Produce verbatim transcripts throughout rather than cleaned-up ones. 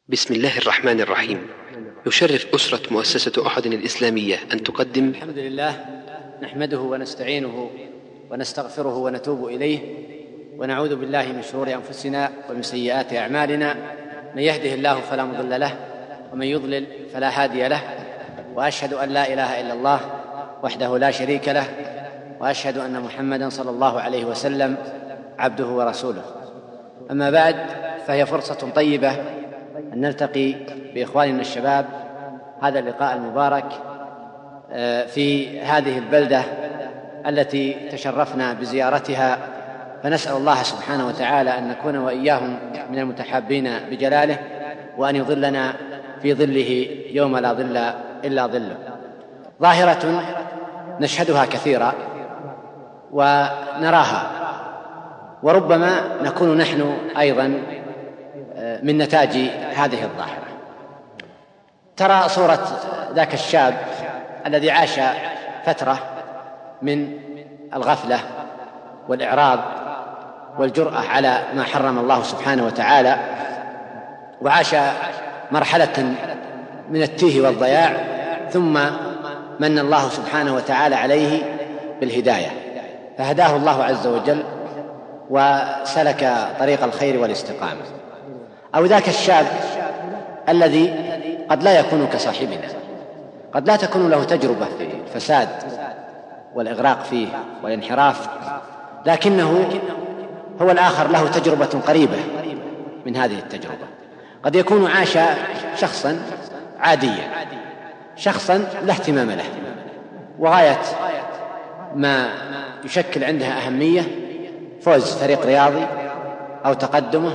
بسم الله الرحمن الرحيم. يشرف أسرة مؤسسة أحد الإسلامية أن تقدم الحمد لله، نحمده ونستعينه ونستغفره ونتوب إليه، ونعوذ بالله من شرور أنفسنا ومن سيئات أعمالنا. من يهده الله فلا مضل له، ومن يضلل فلا هادي له. وأشهد أن لا إله إلا الله وحده لا شريك له، وأشهد أن محمدًا صلى الله عليه وسلم عبده ورسوله. أما بعد، فهي فرصة طيبة أن نلتقي بإخواننا الشباب هذا اللقاء المبارك في هذه البلدة التي تشرفنا بزيارتها، فنسأل الله سبحانه وتعالى أن نكون وإياهم من المتحابين بجلاله، وأن يظلنا في ظله يوم لا ظل إلا ظله. ظاهرة نشهدها كثيرا ونراها، وربما نكون نحن أيضا من نتاج هذه الظاهرة. ترى صورة ذاك الشاب الذي عاش فترة من الغفلة والإعراض والجرأة على ما حرم الله سبحانه وتعالى، وعاش مرحلة من التيه والضياع، ثم من الله سبحانه وتعالى عليه بالهداية، فهداه الله عز وجل وسلك طريق الخير والاستقامة. أو ذاك الشاب الذي قد لا يكون كصاحبنا، قد لا تكون له تجربة في الفساد والإغراق فيه والانحراف، لكنه هو الآخر له تجربة قريبة من هذه التجربة. قد يكون عاش شخصا عاديا، شخصا لا اهتمام له، وغاية ما يشكل عندها أهمية فوز فريق رياضي أو تقدمه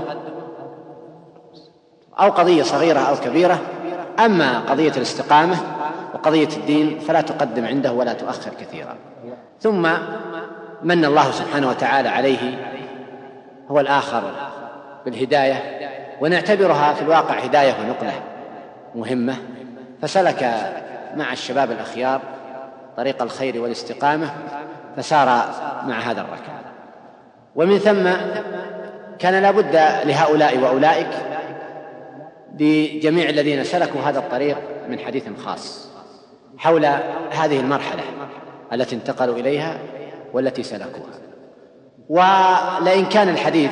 أو قضية صغيرة أو كبيرة. أما قضية الاستقامة وقضية الدين فلا تقدم عنده ولا تؤخر كثيرا. ثم من الله سبحانه وتعالى عليه هو الآخر بالهداية، ونعتبرها في الواقع هداية ونقلة مهمة، فسلك مع الشباب الأخيار طريق الخير والاستقامة، فسار مع هذا الركب. ومن ثم كان لا بد لهؤلاء وأولئك لجميع الذين سلكوا هذا الطريق من حديث خاص حول هذه المرحلة التي انتقلوا إليها والتي سلكوها. ولئن كان الحديث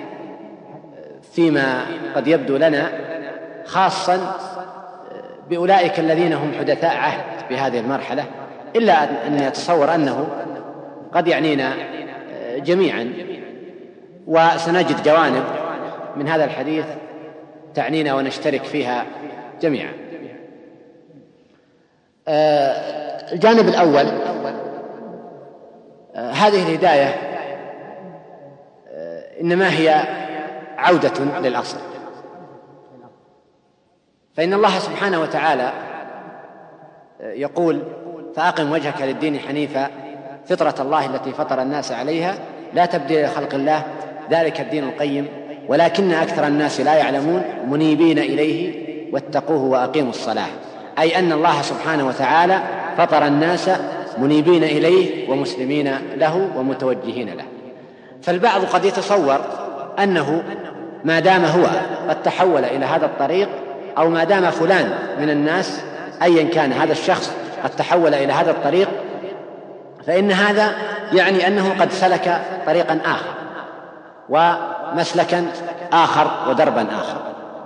فيما قد يبدو لنا خاصا بأولئك الذين هم حدثاء عهد بهذه المرحلة، إلا أن يتصور أنه قد يعنينا جميعا، وسنجد جوانب من هذا الحديث تعنينا ونشترك فيها جميعا. الجانب الأول، هذه الهداية إنما هي عودة للأصل، فإن الله سبحانه وتعالى يقول: فأقم وجهك للدين حنيفا فطرة الله التي فطر الناس عليها لا تبديل لخلق الله ذلك الدين القيم ولكن أكثر الناس لا يعلمون منيبين إليه واتقوه وأقيموا الصلاة. أي أن الله سبحانه وتعالى فطر الناس منيبين إليه ومسلمين له ومتوجهين له. فالبعض قد يتصور أنه ما دام هو قد تحول إلى هذا الطريق، أو ما دام فلان من الناس أيا كان هذا الشخص قد تحول إلى هذا الطريق، فإن هذا يعني أنه قد سلك طريقا آخر ومسلكا آخر ودربا آخر.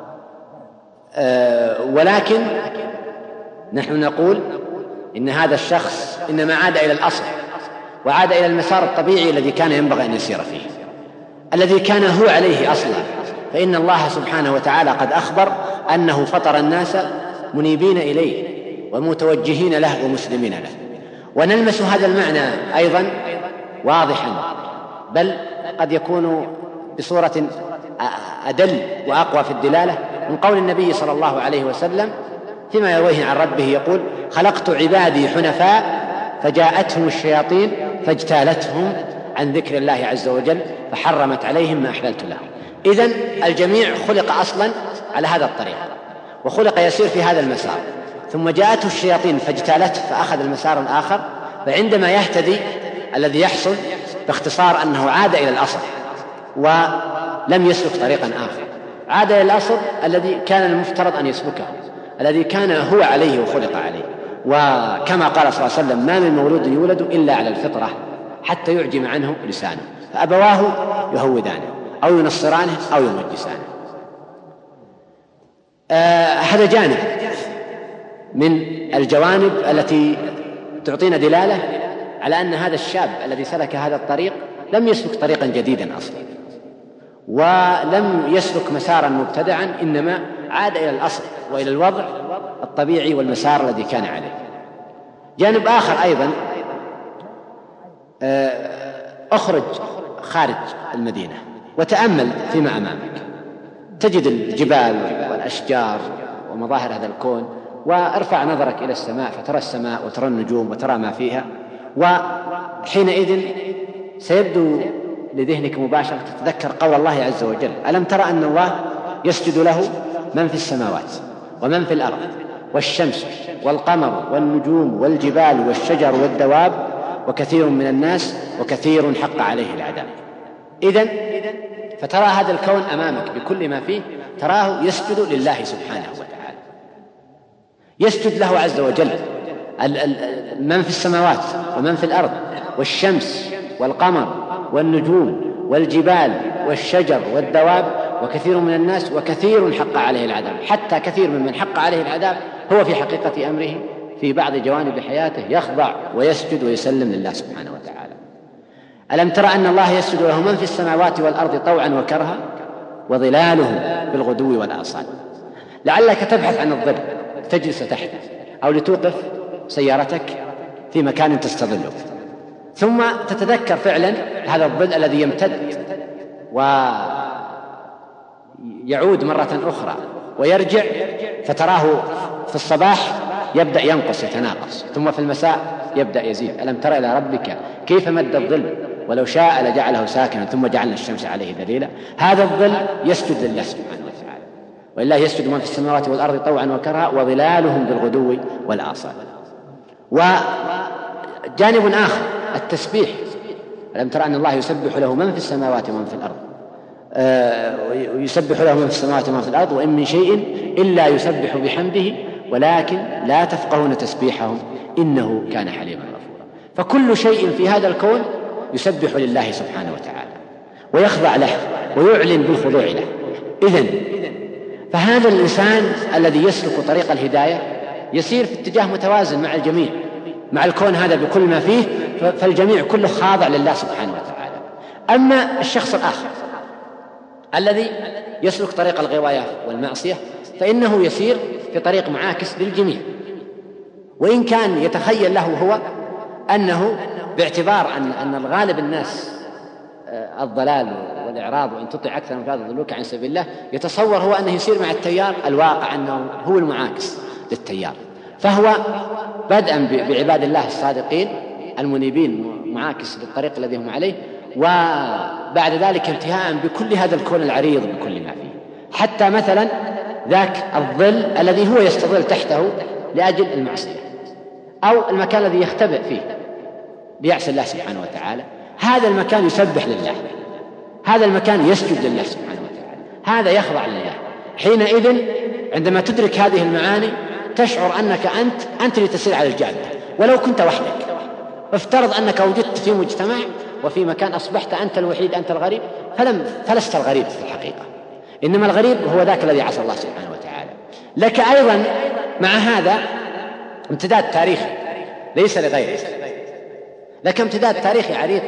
أه ولكن نحن نقول إن هذا الشخص إنما عاد إلى الأصل، وعاد إلى المسار الطبيعي الذي كان ينبغي أن يسير فيه، الذي كان هو عليه أصلا. فإن الله سبحانه وتعالى قد أخبر أنه فطر الناس منيبين إليه ومتوجهين له ومسلمين له. ونلمس هذا المعنى أيضا واضحا، بل قد يكون بصورة أدل وأقوى في الدلالة من قول النبي صلى الله عليه وسلم فيما يرويه عن ربه يقول: خلقت عبادي حنفاء فجاءتهم الشياطين فاجتالتهم عن ذكر الله عز وجل فحرمت عليهم ما أحللت لهم. إذن الجميع خلق أصلا على هذا الطريق، وخلق يسير في هذا المسار، ثم جاءته الشياطين فاجتالته فأخذ المسار الآخر. فعندما يهتدي الذي يحصل باختصار أنه عاد إلى الأصل ولم يسلك طريقا آخر. عاد إلى الأصل الذي كان المفترض أن يسلكه، الذي كان هو عليه وخلق عليه. وكما قال صلى الله عليه وسلم: ما من مولود يولد إلا على الفطرة حتى يعجم عنه لسانه، فأبواه يهودانه أو ينصرانه أو يمجسانه. آه هذا جانب من الجوانب التي تعطينا دلالة على أن هذا الشاب الذي سلك هذا الطريق لم يسلك طريقا جديدا أصلا، ولم يسلك مسارا مبتدعا، إنما عاد إلى الأصل وإلى الوضع الطبيعي والمسار الذي كان عليه. جانب آخر أيضا، أخرج خارج المدينة وتأمل فيما أمامك، تجد الجبال والأشجار ومظاهر هذا الكون، وارفع نظرك إلى السماء فترى السماء وترى النجوم وترى ما فيها، وحينئذ سيبدو لذهنك مباشرة تتذكر قول الله عز وجل: ألم ترى أن الله يسجد له من في السماوات ومن في الأرض والشمس والقمر والنجوم والجبال والشجر والدواب وكثير من الناس وكثير حق عليه العذاب. إذن فترى هذا الكون أمامك بكل ما فيه، تراه يسجد لله سبحانه وتعالى، يسجد له عز وجل من في السماوات ومن في الأرض والشمس والقمر والنجوم والجبال والشجر والدواب وكثير من الناس وكثير حق عليه العذاب. حتى كثير ممن حق عليه العذاب هو في حقيقة أمره في بعض جوانب حياته يخضع ويسجد ويسلم لله سبحانه وتعالى. ألم ترى أن الله يسجد له من في السماوات والأرض طوعا وكرها وظلالهم بالغدو والآصال. لعلك تبحث عن الظل تجلس تحته، أو لتوقف سيارتك في مكان تستظله، ثم تتذكر فعلا هذا الظل الذي يمتد ويعود مرة أخرى ويرجع، فتراه في الصباح يبدأ ينقص يتناقص، ثم في المساء يبدأ يزيد. ألم ترى إلى ربك كيف مد الظل ولو شاء لجعله ساكنا ثم جعلنا الشمس عليه دليلا. هذا الظل يسجد لله سبحانه وتعالى، ولله يسجد من في السماوات والأرض طوعا وكرها وظلالهم بالغدو والآصال. وجانب آخر التسبيح: ألم ترى أن الله يسبح له من في السماوات ومن في الأرض ويسبح له من في السماوات ومن في الأرض وإن من شيء إلا يسبح بحمده ولكن لا تفقهون تسبيحهم إنه كان حليما غفورا. فكل شيء في هذا الكون يسبح لله سبحانه وتعالى ويخضع له ويعلن بالخضوع له. إذن فهذا الإنسان الذي يسلك طريق الهداية يسير في اتجاه متوازن مع الجميع، مع الكون هذا بكل ما فيه، فالجميع كله خاضع لله سبحانه وتعالى. أما الشخص الآخر الذي يسلك طريق الغواية والمعصية فإنه يسير في طريق معاكس للجميع، وإن كان يتخيل له هو أنه باعتبار أن, أن الغالب الناس الضلال والإعراض وإن تطع أكثر من هذا يضلوك عن سبيل الله، يتصور هو أنه يسير مع التيار، الواقع أنه هو المعاكس للتيار. فهو بدءا بعباد الله الصادقين المنيبين معاكس للطريق الذي هم عليه، وبعد ذلك انتهاء بكل هذا الكون العريض بكل ما فيه، حتى مثلا ذاك الظل الذي هو يستظل تحته لأجل المعصية، أو المكان الذي يختبئ فيه ليعصي الله سبحانه وتعالى، هذا المكان يسبح لله، هذا المكان يسجد لله سبحانه وتعالى، هذا يخضع لله. حينئذ عندما تدرك هذه المعاني تشعر أنك أنت أنت اللي تسير على الجادة ولو كنت وحدك. افترض أنك وجدت في مجتمع وفي مكان أصبحت أنت الوحيد أنت الغريب، فلم فلست الغريب في الحقيقة، إنما الغريب هو ذاك الذي عصى الله سبحانه وتعالى. لك أيضا مع هذا امتداد تاريخي ليس لغيره، لك امتداد تاريخي عريق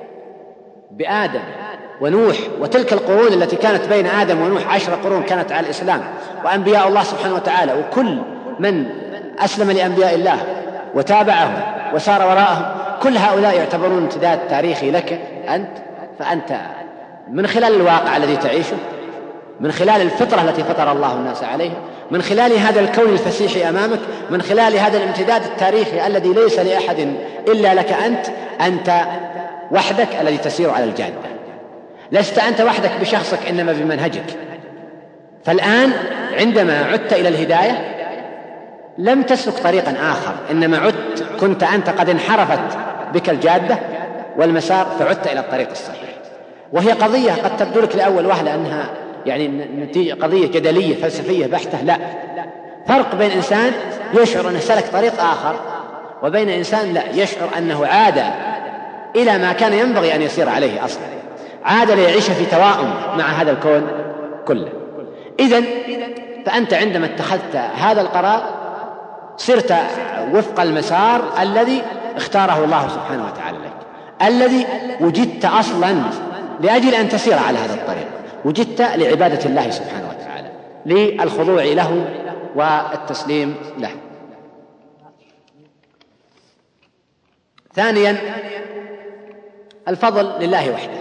بآدم ونوح وتلك القرون التي كانت بين آدم ونوح، عشر قرون كانت على الإسلام، وأنبياء الله سبحانه وتعالى، وكل من أسلم لأنبياء الله وتابعهم وسار وراءهم، كل هؤلاء يعتبرون امتداد تاريخي لك أنت. فأنت من خلال الواقع الذي تعيشه، من خلال الفطرة التي فطر الله الناس عليها، من خلال هذا الكون الفسيح أمامك، من خلال هذا الامتداد التاريخي الذي ليس لأحد إلا لك أنت، أنت وحدك الذي تسير على الجادة. لست أنت وحدك بشخصك إنما بمنهجك. فالآن عندما عدت إلى الهداية لم تسلك طريقا آخر، إنما عدت كنت أنت قد انحرفت بك الجادة والمسار فعدت إلى الطريق الصحيح. وهي قضية قد تبدو لك لأول وهلة أنها يعني نتيجة قضية جدلية فلسفية بحتة، لا، فرق بين إنسان يشعر أنه سلك طريق آخر وبين إنسان لا، يشعر أنه عاد إلى ما كان ينبغي أن يسير عليه أصلا، عاد ليعيش في توائم مع هذا الكون كله. إذن فأنت عندما اتخذت هذا القرار صرت وفق المسار الذي اختاره الله سبحانه وتعالى لك، الذي وجدت أصلا لأجل أن تسير على هذا الطريق، وجدت لعبادة الله سبحانه وتعالى، للخضوع له والتسليم له. ثانيا الفضل لله وحده.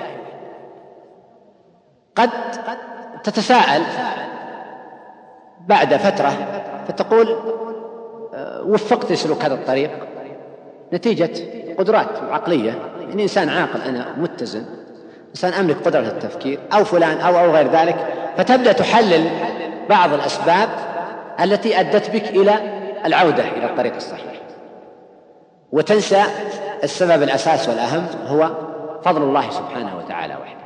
قد تتساءل بعد فترة فتقول وفقت لسلوك هذا الطريق نتيجة قدرات عقلية، يعني إنسان عاقل، أنا متزن، إنسان أملك قدرة التفكير، أو فلان أو أو غير ذلك، فتبدأ تحلل بعض الأسباب التي أدت بك إلى العودة إلى الطريق الصحيح، وتنسى السبب الأساس والأهم هو فضل الله سبحانه وتعالى وحده.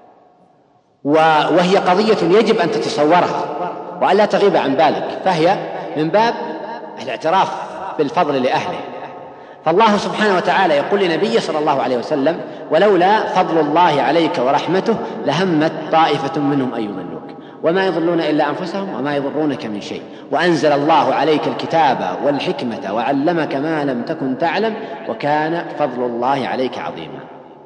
وهي قضية يجب أن تتصورها وأن لا تغيب عن بالك، فهي من باب الاعتراف بالفضل لأهله. فالله سبحانه وتعالى يقول لنبيه صلى الله عليه وسلم: ولولا فضل الله عليك ورحمته لهمت طائفة منهم أن يضلوك وما يضلون إلا أنفسهم وما يضرونك من شيء وأنزل الله عليك الكتاب والحكمة وعلمك ما لم تكن تعلم وكان فضل الله عليك عظيما.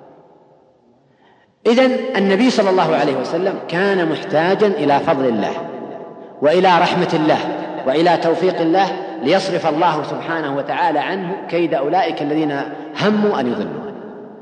إذن النبي صلى الله عليه وسلم كان محتاجا إلى فضل الله وإلى رحمة الله وإلى توفيق الله ليصرف الله سبحانه وتعالى عنه كيد أولئك الذين هموا أن يضلوا.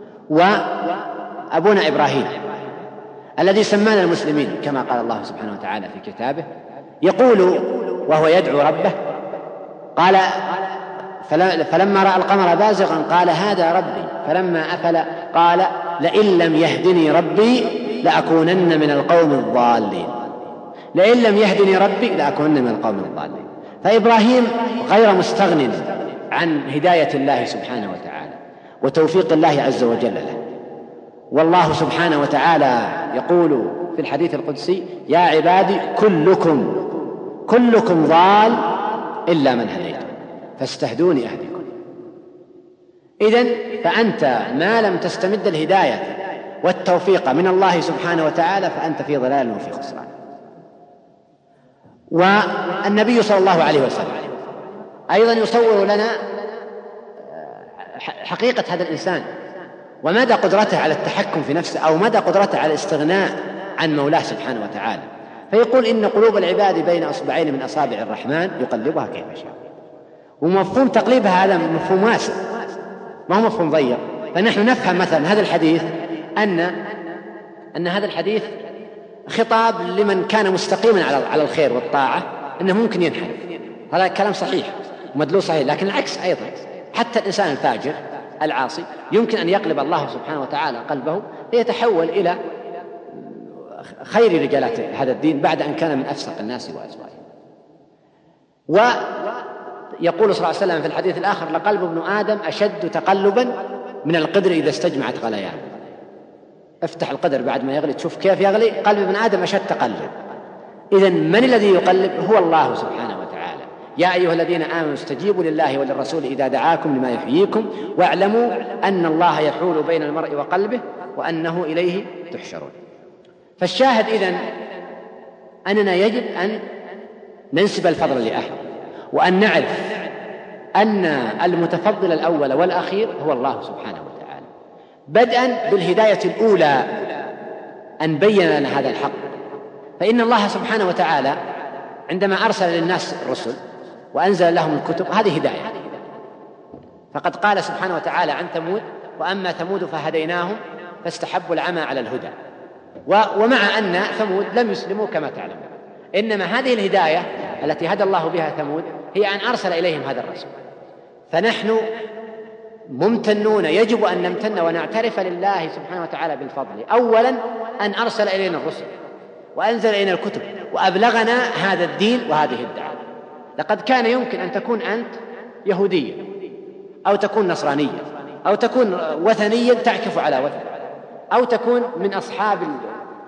وأبونا إبراهيم الذي سمانا المسلمين كما قال الله سبحانه وتعالى في كتابه يقول وهو يدعو ربه، قال فلما رأى القمر بازغا قال هذا ربي فلما أفل قال لئن لم يهدني ربي لأكونن من القوم الضالين، لئن لم يهدني ربي لأكونن من القوم الضالين. فإبراهيم غير مستغن عن هداية الله سبحانه وتعالى وتوفيق الله عز وجل له. والله سبحانه وتعالى يقول في الحديث القدسي: يا عبادي كلكم كلكم ضال إلا من هديته فاستهدوني أهدكم. إذن فأنت ما لم تستمد الهداية والتوفيق من الله سبحانه وتعالى فأنت في ضلال وفي خسران. والنبي صلى الله عليه وسلم أيضا يصور لنا حقيقة هذا الإنسان ومدى قدرته على التحكم في نفسه أو مدى قدرته على الاستغناء عن مولاه سبحانه وتعالى، فيقول: إن قلوب العباد بين أصبعين من أصابع الرحمن يقلبها كيف يشاء. ومفهوم تقليبها هذا مفهوم واسع، ما هو مفهوم ضيق. فنحن نفهم مثلا هذا الحديث أن أن هذا الحديث خطاب لمن كان مستقيما على الخير والطاعة، أنه ممكن ينحرف، هذا كلام صحيح ومدلول صحيح. لكن العكس أيضا، حتى الإنسان الفاجر العاصي يمكن أن يقلب الله سبحانه وتعالى قلبه ليتحول إلى خير رجالات هذا الدين بعد أن كان من أفسق الناس وأسوأهم. ويقول صلى الله عليه وسلم في الحديث الآخر: لقلب ابن آدم أشد تقلبا من القدر إذا استجمعت غليان. افتح القدر بعد ما يغلي تشوف كيف يغلي. قلب ابن آدم أشد تقلب. إذن من الذي يقلب؟ هو الله سبحانه وتعالى. يا أيها الذين آمنوا استجيبوا لله وللرسول إذا دعاكم لما يحييكم واعلموا أن الله يحول بين المرء وقلبه وأنه إليه تحشرون. فالشاهد إذن أننا يجب أن ننسب الفضل لأهله، وأن نعرف أن المتفضل الأول والأخير هو الله سبحانه وتعالى، بدءا بالهداية الأولى أن بين لنا هذا الحق. فإن الله سبحانه وتعالى عندما أرسل للناس الرسل وأنزل لهم الكتب هذه هداية. فقد قال سبحانه وتعالى عن ثمود: وأما ثمود فهديناهم فاستحبوا العمى على الهدى. ومع أن ثمود لم يسلموا كما تعلمون، إنما هذه الهداية التي هدى الله بها ثمود هي أن أرسل إليهم هذا الرسول. فنحن ممتنون، يجب أن نمتن ونعترف لله سبحانه وتعالى بالفضل. أولا أن أرسل إلينا الرسل وأنزل إلينا الكتب وأبلغنا هذا الدين وهذه الدعوة. لقد كان يمكن أن تكون أنت يهوديا أو تكون نصرانيا أو تكون وثنيا تعكف على وثن أو تكون من أصحاب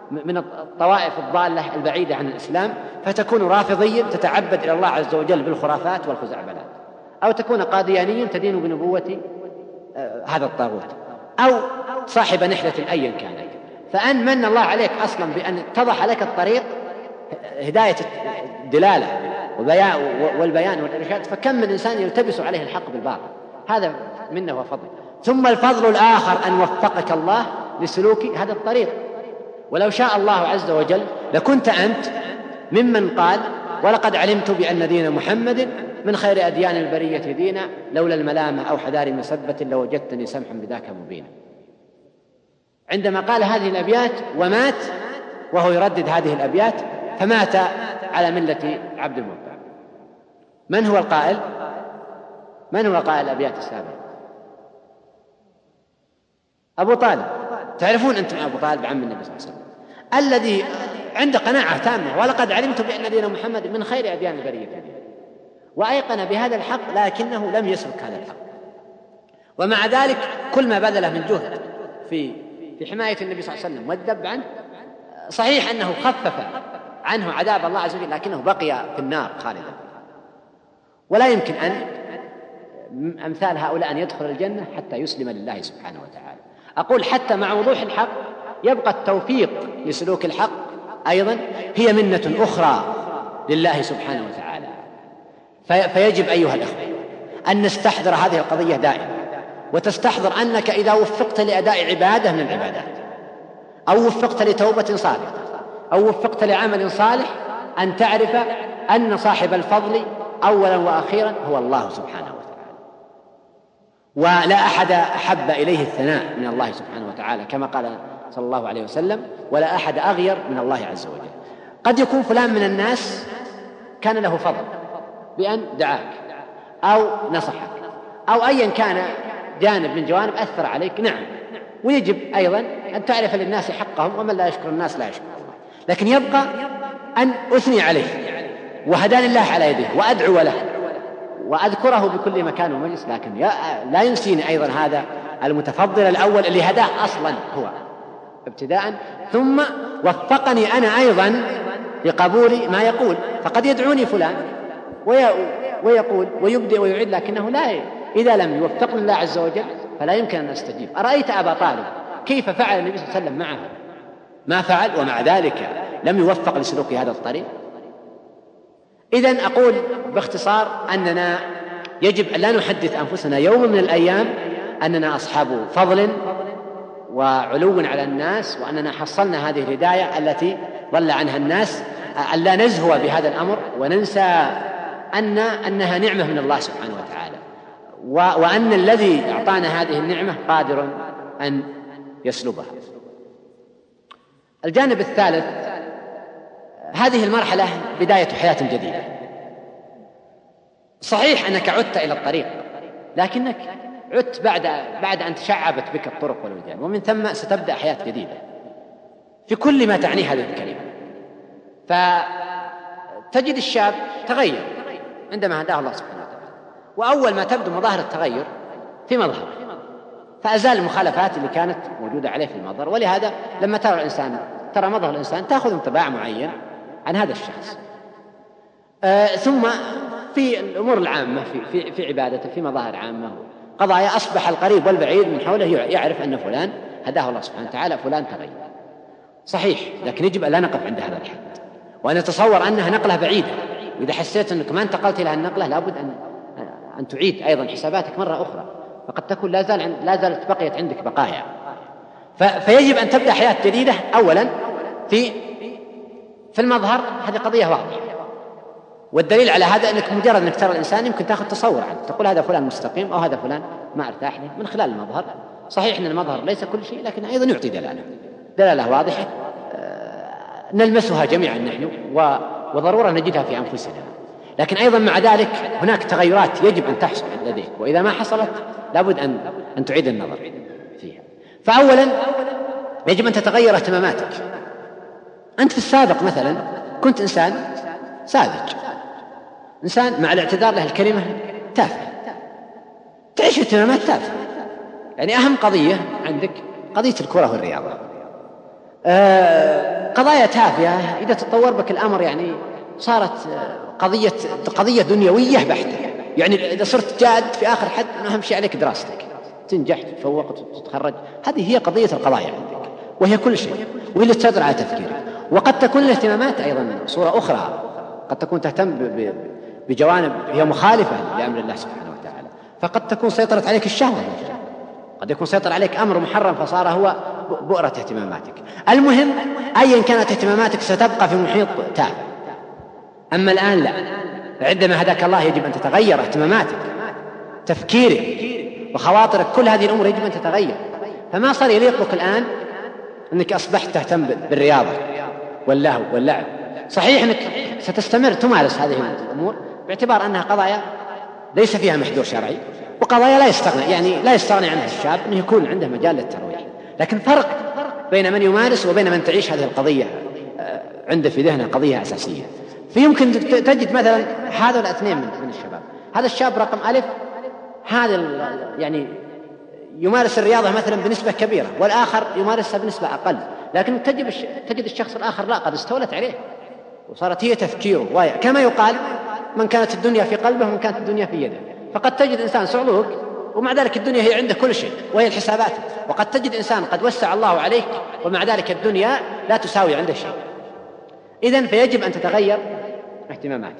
من الطوائف الضالة البعيدة عن الإسلام، فتكون رافضيا تتعبد إلى الله عز وجل بالخرافات والخزعبلات، أو تكون قاديانيا تدين بنبوة هذا الطاغوت، أو صاحب نحلة أيا كانت. فأن من الله عليك أصلا بأن اتضح لك الطريق، هداية الدلالة والبيان والإرشاد، فكم من إنسان يلتبس عليه الحق بالباطل، هذا منه وفضل. ثم الفضل الآخر أن وفقك الله لسلوك هذا الطريق. ولو شاء الله عز وجل لكنت أنت ممن قال ولقد علمت بأن دين محمد من خير أديان البرية دينا، لولا الملامة أو حذار مسبة لوجدتني سمحا بذاك مبينا. عندما قال هذه الأبيات ومات وهو يردد هذه الأبيات، فمات على ملة عبد المطلب. من هو القائل؟ من هو قائل الأبيات السابقة؟ أبو طالب. تعرفون أنتم أبو طالب عم النبي صلى الله عليه وسلم الذي عند قناعة تامة ولقد علمت بأن دين محمد من خير أديان البرية دينا، وأيقن بهذا الحق لكنه لم يسلك هذا الحق. ومع ذلك كل ما بذله من جهد في في حماية النبي صلى الله عليه وسلم والذب عنه، صحيح أنه خفف عنه عذاب الله عز وجل، لكنه بقي في النار خالدا. ولا يمكن أن أمثال هؤلاء أن يدخل الجنة حتى يسلم لله سبحانه وتعالى. أقول حتى مع وضوح الحق يبقى التوفيق لسلوك الحق أيضا هي منة أخرى لله سبحانه وتعالى. فيجب أيها الأخوة أن نستحضر هذه القضية دائما، وتستحضر أنك إذا وفقت لأداء عبادة من العبادات، أو وفقت لتوبة صادقة، أو وفقت لعمل صالح، أن تعرف أن صاحب الفضل أولا وأخيرا هو الله سبحانه وتعالى. ولا أحد أحب إليه الثناء من الله سبحانه وتعالى، كما قال صلى الله عليه وسلم: ولا أحد أغير من الله عز وجل. قد يكون فلان من الناس كان له فضل بأن دعاك أو نصحك أو أيا كان جانب من جوانب أثر عليك، نعم، ويجب أيضا أن تعرف للناس حقهم، ومن لا يشكر الناس لا يشكر الله. لكن يبقى أن أثني عليه وهداني الله على يده وأدعو له وأذكره بكل مكان ومجلس، لكن لا ينسيني أيضا هذا المتفضل الأول اللي هداه أصلا هو ابتداء، ثم وفقني أنا أيضا لقبول ما يقول. فقد يدعوني فلان ويقول ويبدأ ويعيد، لكنه لا ي... إذا لم يوفقني الله عز وجل فلا يمكن أن أستجيب. أرأيت أبا طالب كيف فعل النبي صلى الله عليه وسلم معه؟ ما فعل، ومع ذلك لم يوفق لسلوك هذا الطريق. إذن أقول باختصار أننا يجب أن لا نحدث أنفسنا يوم من الأيام أننا أصحاب فضل وعلو على الناس، وأننا حصلنا هذه الهداية التي ضل عنها الناس، أن لا نزهو بهذا الأمر وننسى أن أنها نعمة من الله سبحانه وتعالى، وأن الذي أعطانا هذه النعمة قادر أن يسلبها. الجانب الثالث، هذه المرحلة بداية حياة جديدة. صحيح أنك عدت إلى الطريق، لكنك عدت بعد بعد أن تشعبت بك الطرق والوجدان، ومن ثم ستبدأ حياة جديدة في كل ما تعنيه هذه الكلمة. فتجد الشاب تغير عندما هداه الله سبحانه وتعالى، وأول ما تبدو مظاهر التغير في مظهر، فأزال المخالفات اللي كانت موجودة عليه في المظهر. ولهذا لما ترى الإنسان ترى مظهر الإنسان تأخذ انطباع معين عن هذا الشخص. آه ثم في الأمور العامة في, في, في عبادته، في مظاهر عامة قضايا، أصبح القريب والبعيد من حوله يعرف أن فلان هداه الله سبحانه وتعالى، فلان تغير. صحيح، لكن يجب أن لا نقف عند هذا الحد، وأن نتصور أنها نقلة بعيدة. وإذا حسيت أنك ما انتقلت إلى النقلة لابد أن أن تعيد أيضا حساباتك مرة أخرى، فقد تكون لا زال لا زالت بقيت عندك بقايا. فيجب أن تبدأ حياة جديدة أولا في في المظهر. هذه قضية واضحة، والدليل على هذا أنك مجرد أنك ترى الإنسان يمكن تأخذ تصور عنه، تقول هذا فلان مستقيم أو هذا فلان ما أرتاح له من خلال المظهر. صحيح أن المظهر ليس كل شيء، لكن أيضا يعطي دلالة دلالة واضحة نلمسها جميعا نحن، وضرورة نجدها في أنفسنا. لكن أيضا مع ذلك هناك تغيرات يجب أن تحصل لديك، وإذا ما حصلت لابد أن أن تعيد النظر فيها. فأولا يجب أن تتغير اهتماماتك. أنت في السابق مثلا كنت إنسان ساذج، إنسان مع الاعتذار له الكلمة تافه، تعيش اهتمامات تافهة. يعني أهم قضية عندك قضية الكرة والرياضة، آه قضايا تافهة إذا تطور بك الأمر يعني صارت قضية قضية دنيوية بحتة، يعني إذا صرت جاد في آخر حد أهم شيء عليك دراستك، تنجح تتفوق وتتخرج، هذه هي قضية القضايا عندك، وهي كل شيء، وهي اللي تسيطر على تفكيرك. وقد تكون الاهتمامات أيضا صورة أخرى، قد تكون تهتم بجوانب هي مخالفة لأمر الله سبحانه وتعالى، فقد تكون سيطرت عليك الشهوة، قد يكون سيطر عليك أمر محرم فصار هو بؤرة اهتماماتك. المهم أيا كانت اهتماماتك ستبقى في محيط تافه. أما الآن لا، عندما هداك الله يجب أن تتغير اهتماماتك، تفكيرك وخواطرك، كل هذه الأمور يجب أن تتغير. فما صار يليق بك الآن أنك أصبحت تهتم بالرياضة واللهو واللعب. صحيح أنك ستستمر تمارس هذه الأمور باعتبار أنها قضايا ليس فيها محذور شرعي، وقضايا لا يستغنى يعني لا يستغني عنها الشاب أنه يكون عنده مجال للترويح. لكن فرق بين من يمارس وبين من تعيش هذه القضية عنده في ذهنه قضية أساسية. فيمكن تجد مثلا هذا الاثنين من الشباب، هذا الشاب رقم ألف هذا يعني يمارس الرياضة مثلا بنسبة كبيرة، والآخر يمارسها بنسبة أقل، لكن تجد تجد الشخص الآخر لا، قد استولت عليه وصارت هي تفكيره. كما يقال من كانت الدنيا في قلبه ومن كانت الدنيا في يده. فقد تجد إنسان صعلوك ومع ذلك الدنيا هي عنده كل شيء وهي الحسابات، وقد تجد إنسان قد وسع الله عليك ومع ذلك الدنيا لا تساوي عنده شيء. إذن فيجب أن تتغير اهتماماتك،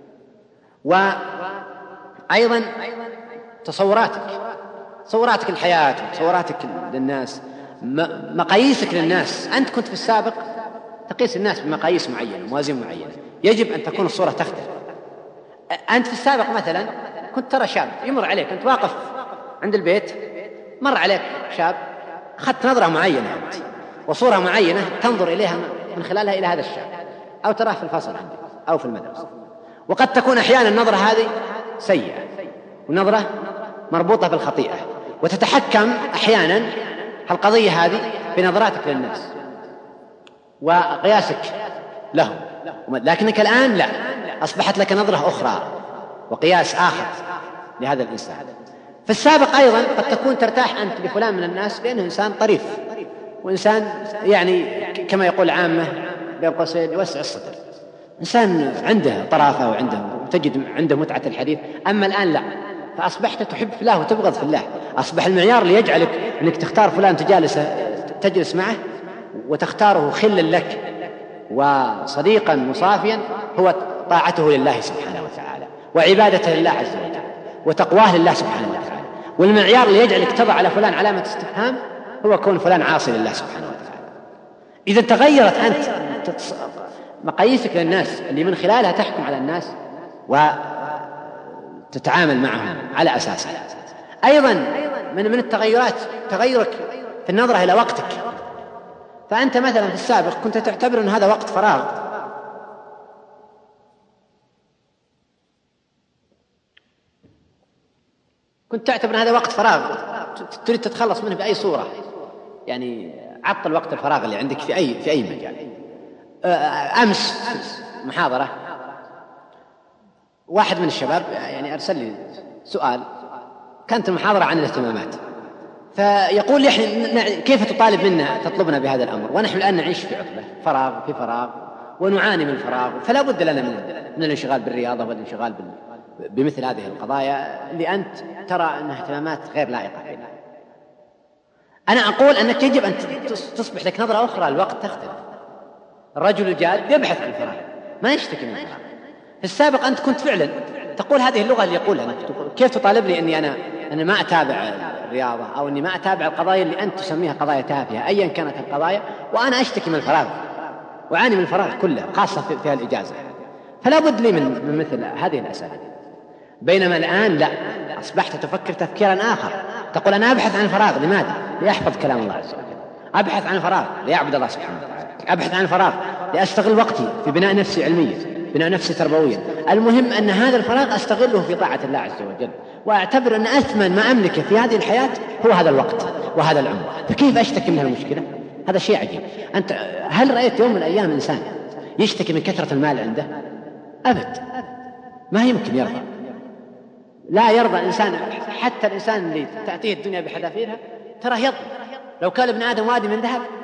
وأيضا تصوراتك، تصوراتك الحياة وتصوراتك للناس، مقاييسك للناس. أنت كنت في السابق تقيس الناس بمقاييس معينة، موازين معينة، يجب أن تكون الصورة تختلف. أنت في السابق مثلا كنت ترى شاب يمر عليك، كنت واقف عند البيت مر عليك شاب، أخذت نظرة معينة أنت وصورة معينة تنظر إليها من خلالها إلى هذا الشاب، أو تراه في الفصل عندك أو في المدرسة. وقد تكون أحيانا النظرة هذه سيئة ونظرة مربوطة بالخطيئة، وتتحكم أحيانا القضية هذه بنظراتك للناس وقياسك لهم. لكنك الآن لا، أصبحت لك نظرة أخرى وقياس آخر لهذا الإنسان. في السابق أيضا قد تكون ترتاح أنت لفلان من الناس لأنه إنسان طريف وإنسان يعني كما يقول عامة بين قوسين يوسع الصدر، إنسان عنده طرافة وعنده تجد عنده متعة الحديث. أما الآن لا، فأصبحت تحب في الله وتبغض في الله. أصبح المعيار اللي يجعلك أنك تختار فلان تجالسه تجلس معه وتختاره خلا لك وصديقا مصافيا هو طاعته لله سبحانه وتعالى وعبادته لله عز وجل وتقواه لله سبحانه وتعالى. والمعيار اللي يجعلك تضع على فلان علامة استفهام هو كون فلان عاصي لله سبحانه وتعالى. إذا تغيرت أنت مقاييسك للناس اللي من خلالها تحكم على الناس وتتعامل معهم على أساسها. أيضا من من التغيرات تغيرك في النظرة إلى وقتك. فأنت مثلا في السابق كنت تعتبر أن هذا وقت فراغ، كنت تعتبر أن هذا وقت فراغ تريد تتخلص منه بأي صورة، يعني عطل وقت الفراغ اللي عندك في أي في أي مجال. أمس محاضرة واحد من الشباب يعني أرسل لي سؤال، كانت المحاضرة عن الاهتمامات، فيقول لي كيف تطالب منا تطلبنا بهذا الأمر ونحن الآن نعيش في عطلة فراغ في فراغ ونعاني من الفراغ، فلا بد لنا من, من الانشغال بالرياضة والانشغال بمثل هذه القضايا اللي أنت ترى أنها اهتمامات غير لائقة فينا. أنا أقول أنك يجب أن تصبح لك نظرة أخرى، الوقت تختلف. الرجل الجاد يبحث عن الفراغ ما يشتكي من الفراغ. في السابق أنت كنت فعلا تقول هذه اللغة اللي يقولها، كيف تطالبني أني أنا أنا ما أتابع الرياضة أو أني ما أتابع القضايا اللي أنت تسميها قضايا تافهة أيا كانت القضايا، وأنا أشتكي من الفراغ وأعاني من الفراغ كله خاصة في الإجازة. فلا بد لي من مثل هذه الأساليب. بينما الآن لا، أصبحت تفكر تفكيرا آخر، تقول أنا أبحث عن الفراغ لماذا؟ لأحفظ كلام الله عز وجل، أبحث عن الفراغ لأعبد الله سبحانه وتعالى، أبحث عن الفراغ لأستغل وقتي في بناء نفسي علميا، بناء نفسي تربويا. المهم أن هذا الفراغ أستغله في طاعة الله عز وجل، وأعتبر أن أثمن ما أملكه في هذه الحياة هو هذا الوقت وهذا العمر. فكيف أشتكي من المشكلة؟ هذا شيء عجيب. أنت هل رأيت يوم من الأيام إنسان يشتكي من كثرة المال عنده؟ أبد، ما يمكن يرضى. لا يرضى الإنسان، حتى الإنسان اللي تأتيه الدنيا بحذافيرها ترى يضمن. لو كان ابن آدم وادي من ذهب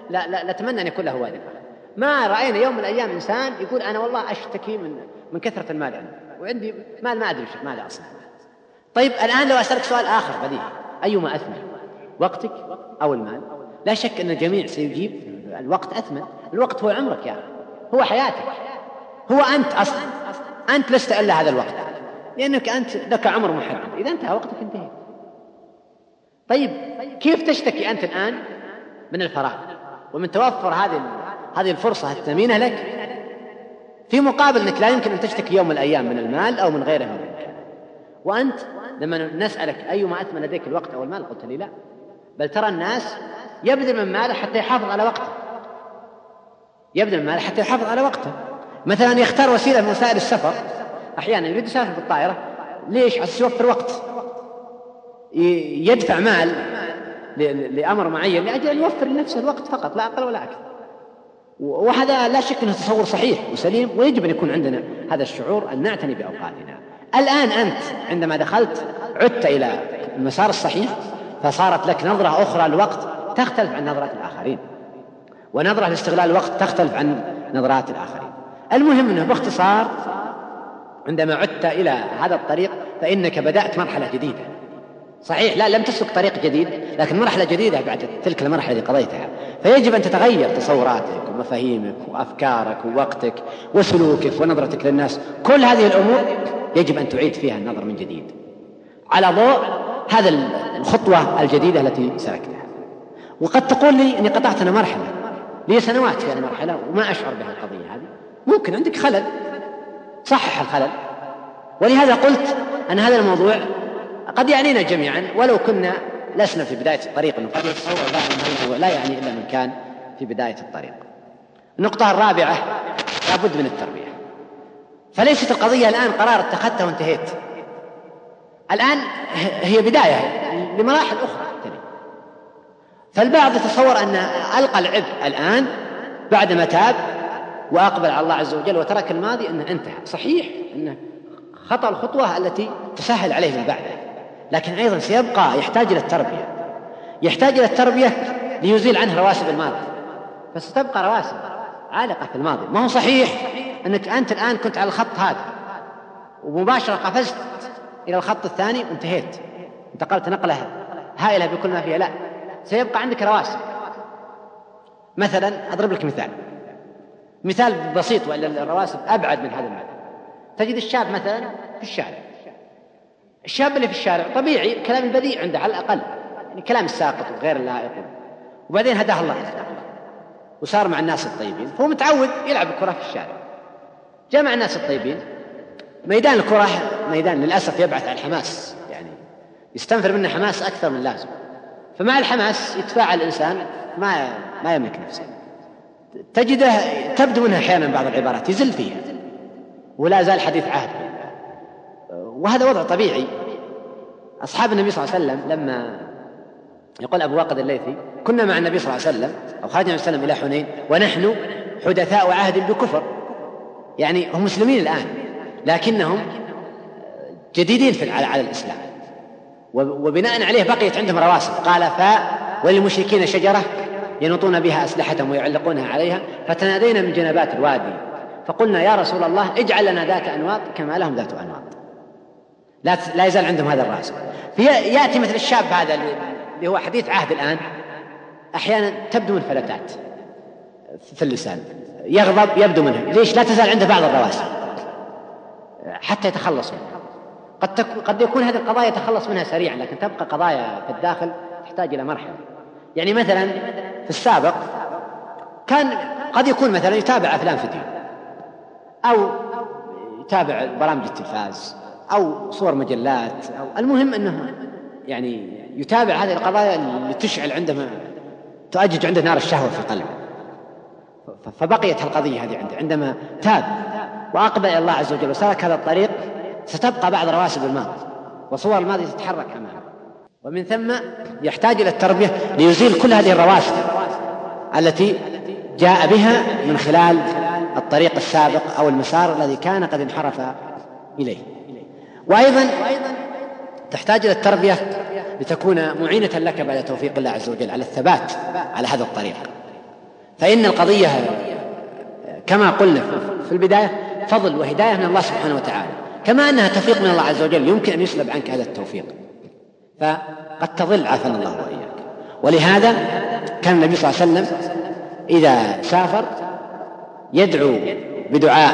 لا لا نتمنى أن يكون له والد. ما رأينا يوم من الأيام إنسان يقول أنا والله أشتكي من من كثرة المال عندي وعندي مال ما أدري ماذا أصنع. طيب الآن لو أسألك سؤال آخر بديهي، أيما أثمن، وقتك أو المال؟ لا شك أن الجميع سيجيب الوقت أثمن. الوقت هو عمرك يا أخي، هو حياتك، هو أنت أصلا، أنت لست إلا هذا الوقت، لأنك أنت لك عمر محدد، إذا انتهى وقتك انتهى. طيب كيف تشتكي أنت الآن من الفراغ ومن توفر هذه هذه الفرصة الثمينة لك، في مقابل أنك لا يمكن أن تشتكي يوم من الأيام من المال أو من غيره من الأمكان؟ وأنت لما نسألك أيما أثمن لديك الوقت أو المال قلت لي لا، بل ترى الناس يبذل من ماله حتى يحافظ على وقته، يبذل من ماله حتى يحافظ على وقته. مثلا يختار وسيلة من وسائل السفر، أحيانا يريد يسافر بالطائرة، ليش؟ عشان يوفر وقت، يدفع مال لأمر معين لأجل أن يوفر لنفسه الوقت فقط، لا أقل ولا أكثر. وهذا لا شك أنه تصور صحيح وسليم، ويجب أن يكون عندنا هذا الشعور أن نعتني بأوقاتنا. الآن أنت عندما دخلت عدت إلى المسار الصحيح، فصارت لك نظرة أخرى للوقت تختلف عن نظرات الآخرين، ونظرة لاستغلال الوقت تختلف عن نظرات الآخرين. المهم أنه باختصار عندما عدت إلى هذا الطريق فإنك بدأت مرحلة جديدة. صحيح لا لم تسلك طريق جديد، لكن مرحلة جديدة بعد تلك المرحلة التي قضيتها، فيجب أن تتغير تصوراتك ومفاهيمك وأفكارك ووقتك وسلوكك ونظرتك للناس. كل هذه الأمور يجب أن تعيد فيها النظر من جديد على ضوء هذا الخطوة الجديدة التي سلكتها. وقد تقول لي أني قطعت أنا مرحلة، لي سنوات في المرحلة وما أشعر بها القضية هذه. ممكن عندك خلل، صحح الخلل. ولهذا قلت أن هذا الموضوع قد يعنينا جميعا ولو كنا لسنا في بداية الطريق، أنه قد يتصور بعض لا يعني إلا من كان في بداية الطريق. النقطة الرابعة لابد من التربية. فليست القضية الآن قرار اتخذته وانتهيت، الآن هي بداية لمراحل أخرى تلي. فالبعض يتصور أن ألقى العبء الآن بعدما تاب وأقبل على الله عز وجل وترك الماضي أنه انتهى. صحيح أنه خطأ الخطوة التي تسهل عليه ما بعده، لكن أيضا سيبقى يحتاج إلى التربية، يحتاج إلى التربية ليزيل عنه رواسب الماضي، فستبقى رواسب عالقة في الماضي. ما هو صحيح أنك أنت الآن كنت على الخط هذا ومباشرة قفزت إلى الخط الثاني وانتهيت، انتقلت نقلة هائلة بكل ما فيها، لا، سيبقى عندك رواسب. مثلا أضرب لك مثال مثال بسيط وإلا الرواسب أبعد من هذا المعنى. تجد الشاب مثلا في الشارع، الشاب اللي في الشارع طبيعي كلام البذيء عنده على الأقل، يعني كلام الساقط وغير اللائق، وبعدين هداه الله وصار مع الناس الطيبين، فهو متعود يلعب الكرة في الشارع. جاء مع الناس الطيبين، ميدان الكرة ميدان للأسف يبعث على الحماس، يعني يستنفر منه حماس أكثر من اللازم، فمع الحماس يتفاعل الإنسان ما ما يملك نفسه، تجده تبدو منها أحيانا بعض العبارات يزل فيها ولا زال حديث عهد، وهذا وضع طبيعي. أصحاب النبي صلى الله عليه وسلم لما يقول أبو واقد الليثي كنا مع النبي صلى الله عليه وسلم أو خرجنا النبي صلى الله عليه وسلم إلى حنين ونحن حدثاء عهد بكفر، يعني هم مسلمين الآن لكنهم جديدين في على الإسلام، وبناء عليه بقيت عندهم رواسب. قال فا وللمشركين شجرة ينطون بها أسلحتهم ويعلقونها عليها، فتنادينا من جنبات الوادي فقلنا يا رسول الله اجعل لنا ذات أنواط كما لهم ذات أنواط. لا لا يزال عندهم هذا الراسب. فيأتي مثل الشاب هذا اللي هو حديث عهد الآن، أحيانا تبدو من فلتات في اللسان، يغضب يبدو منه، ليش؟ لا تزال عنده بعض الرواسب حتى يتخلص منها. قد, تك... قد يكون هذه القضايا يتخلص منها سريعا، لكن تبقى قضايا في الداخل تحتاج إلى مرحلة. يعني مثلا في السابق كان قد يكون مثلا يتابع أفلام فيديو أو يتابع برامج التلفاز أو صور مجلات، أو المهم أنه يعني يتابع هذه القضايا اللي تشعل عندما تؤجج عنده نار الشهوة في قلبه. فبقيت القضية هذه عنده. عندما تاب وأقبل إلى الله عز وجل وسلك هذا الطريق ستبقى بعض رواسب الماضي وصور الماضي تتحرك أمامه، ومن ثم يحتاج إلى التربية ليزيل كل هذه الرواسب التي جاء بها من خلال الطريق السابق أو المسار الذي كان قد انحرف إليه. وأيضا تحتاج إلى التربية لتكون معينة لك بعد توفيق الله عز وجل على الثبات على هذا الطريق. فإن القضية كما قلنا في البداية فضل وهداية من الله سبحانه وتعالى، كما أنها توفيق من الله عز وجل يمكن أن يسلب عنك هذا التوفيق، فقد تضل عافانا الله وإياك. ولهذا كان النبي صلى الله عليه وسلم إذا سافر يدعو بدعاء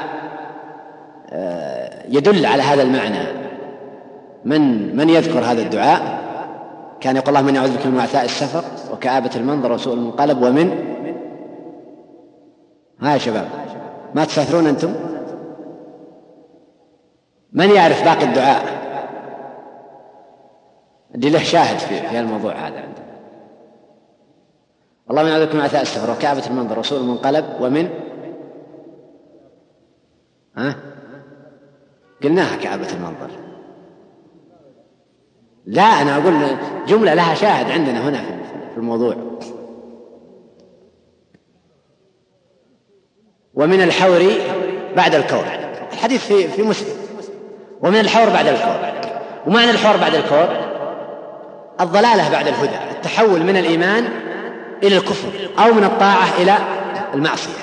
يدل على هذا المعنى. من من يذكر هذا الدعاء كان يقول: اللهم إني أعوذ بك من وعثاء السفر وكآبة المنظر وسوء المنقلب ومن ها يا شباب ما تسافرون أنتم؟ من يعرف باقي الدعاء اللي له شاهد في, في الموضوع هذا عندنا؟ اللهم إني أعوذ بك من وعثاء السفر وكآبة المنظر وسوء المنقلب ومن ها قلناها كآبة المنظر. لا أنا أقول جملة لها شاهد عندنا هنا في الموضوع. ومن الحور بعد الكور، الحديث في, في مسلم. ومن الحور بعد الكور، ومعنى الحور بعد الكور الضلالة بعد الهدى، التحول من الإيمان إلى الكفر أو من الطاعة إلى المعصية.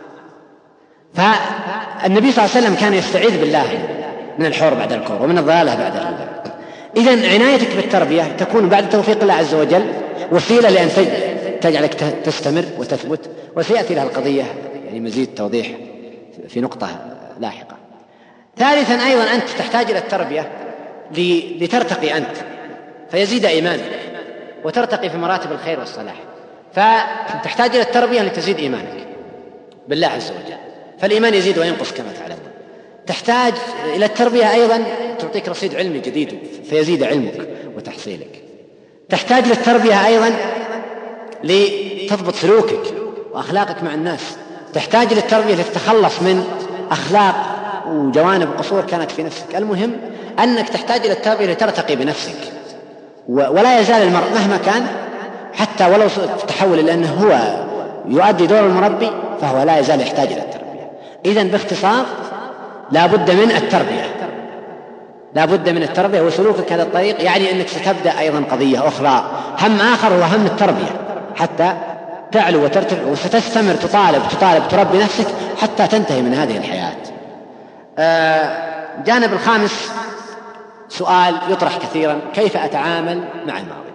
فالنبي صلى الله عليه وسلم كان يستعيذ بالله من الحور بعد الكور ومن الضلالة بعد الهدى. إذن عنايتك بالتربية تكون بعد توفيق الله عز وجل وسيلة لأن تجعلك تستمر وتثبت، وسيأتي لها القضية يعني مزيد توضيح في نقطة لاحقة. ثالثا أيضا أنت تحتاج إلى التربية لترتقي أنت فيزيد إيمانك وترتقي في مراتب الخير والصلاح، فتحتاج إلى التربية لتزيد إيمانك بالله عز وجل، فالإيمان يزيد وينقص كما تعلمون. تحتاج إلى التربية أيضا تعطيك رصيد علمي جديد فيزيد علمك وتحصيلك. تحتاج للتربية أيضا لتضبط سلوكك وأخلاقك مع الناس. تحتاج للتربية لتتخلص من أخلاق وجوانب قصور كانت في نفسك. المهم أنك تحتاج إلى التربية لترتقي بنفسك، ولا يزال المرء مهما كان حتى ولو تحول لأنه هو يؤدي دور المربي فهو لا يزال يحتاج إلى التربية. إذن باختصار لا بد من التربية، لا بد من التربية وسلوكك هذا الطريق يعني أنك ستبدأ أيضا قضية أخرى، هم آخر هو هم التربية حتى تعلو وترتفع وستستمر تطالب تطالب تربي نفسك حتى تنتهي من هذه الحياة. آه جانب الخامس سؤال يطرح كثيرا: كيف أتعامل مع الماضي؟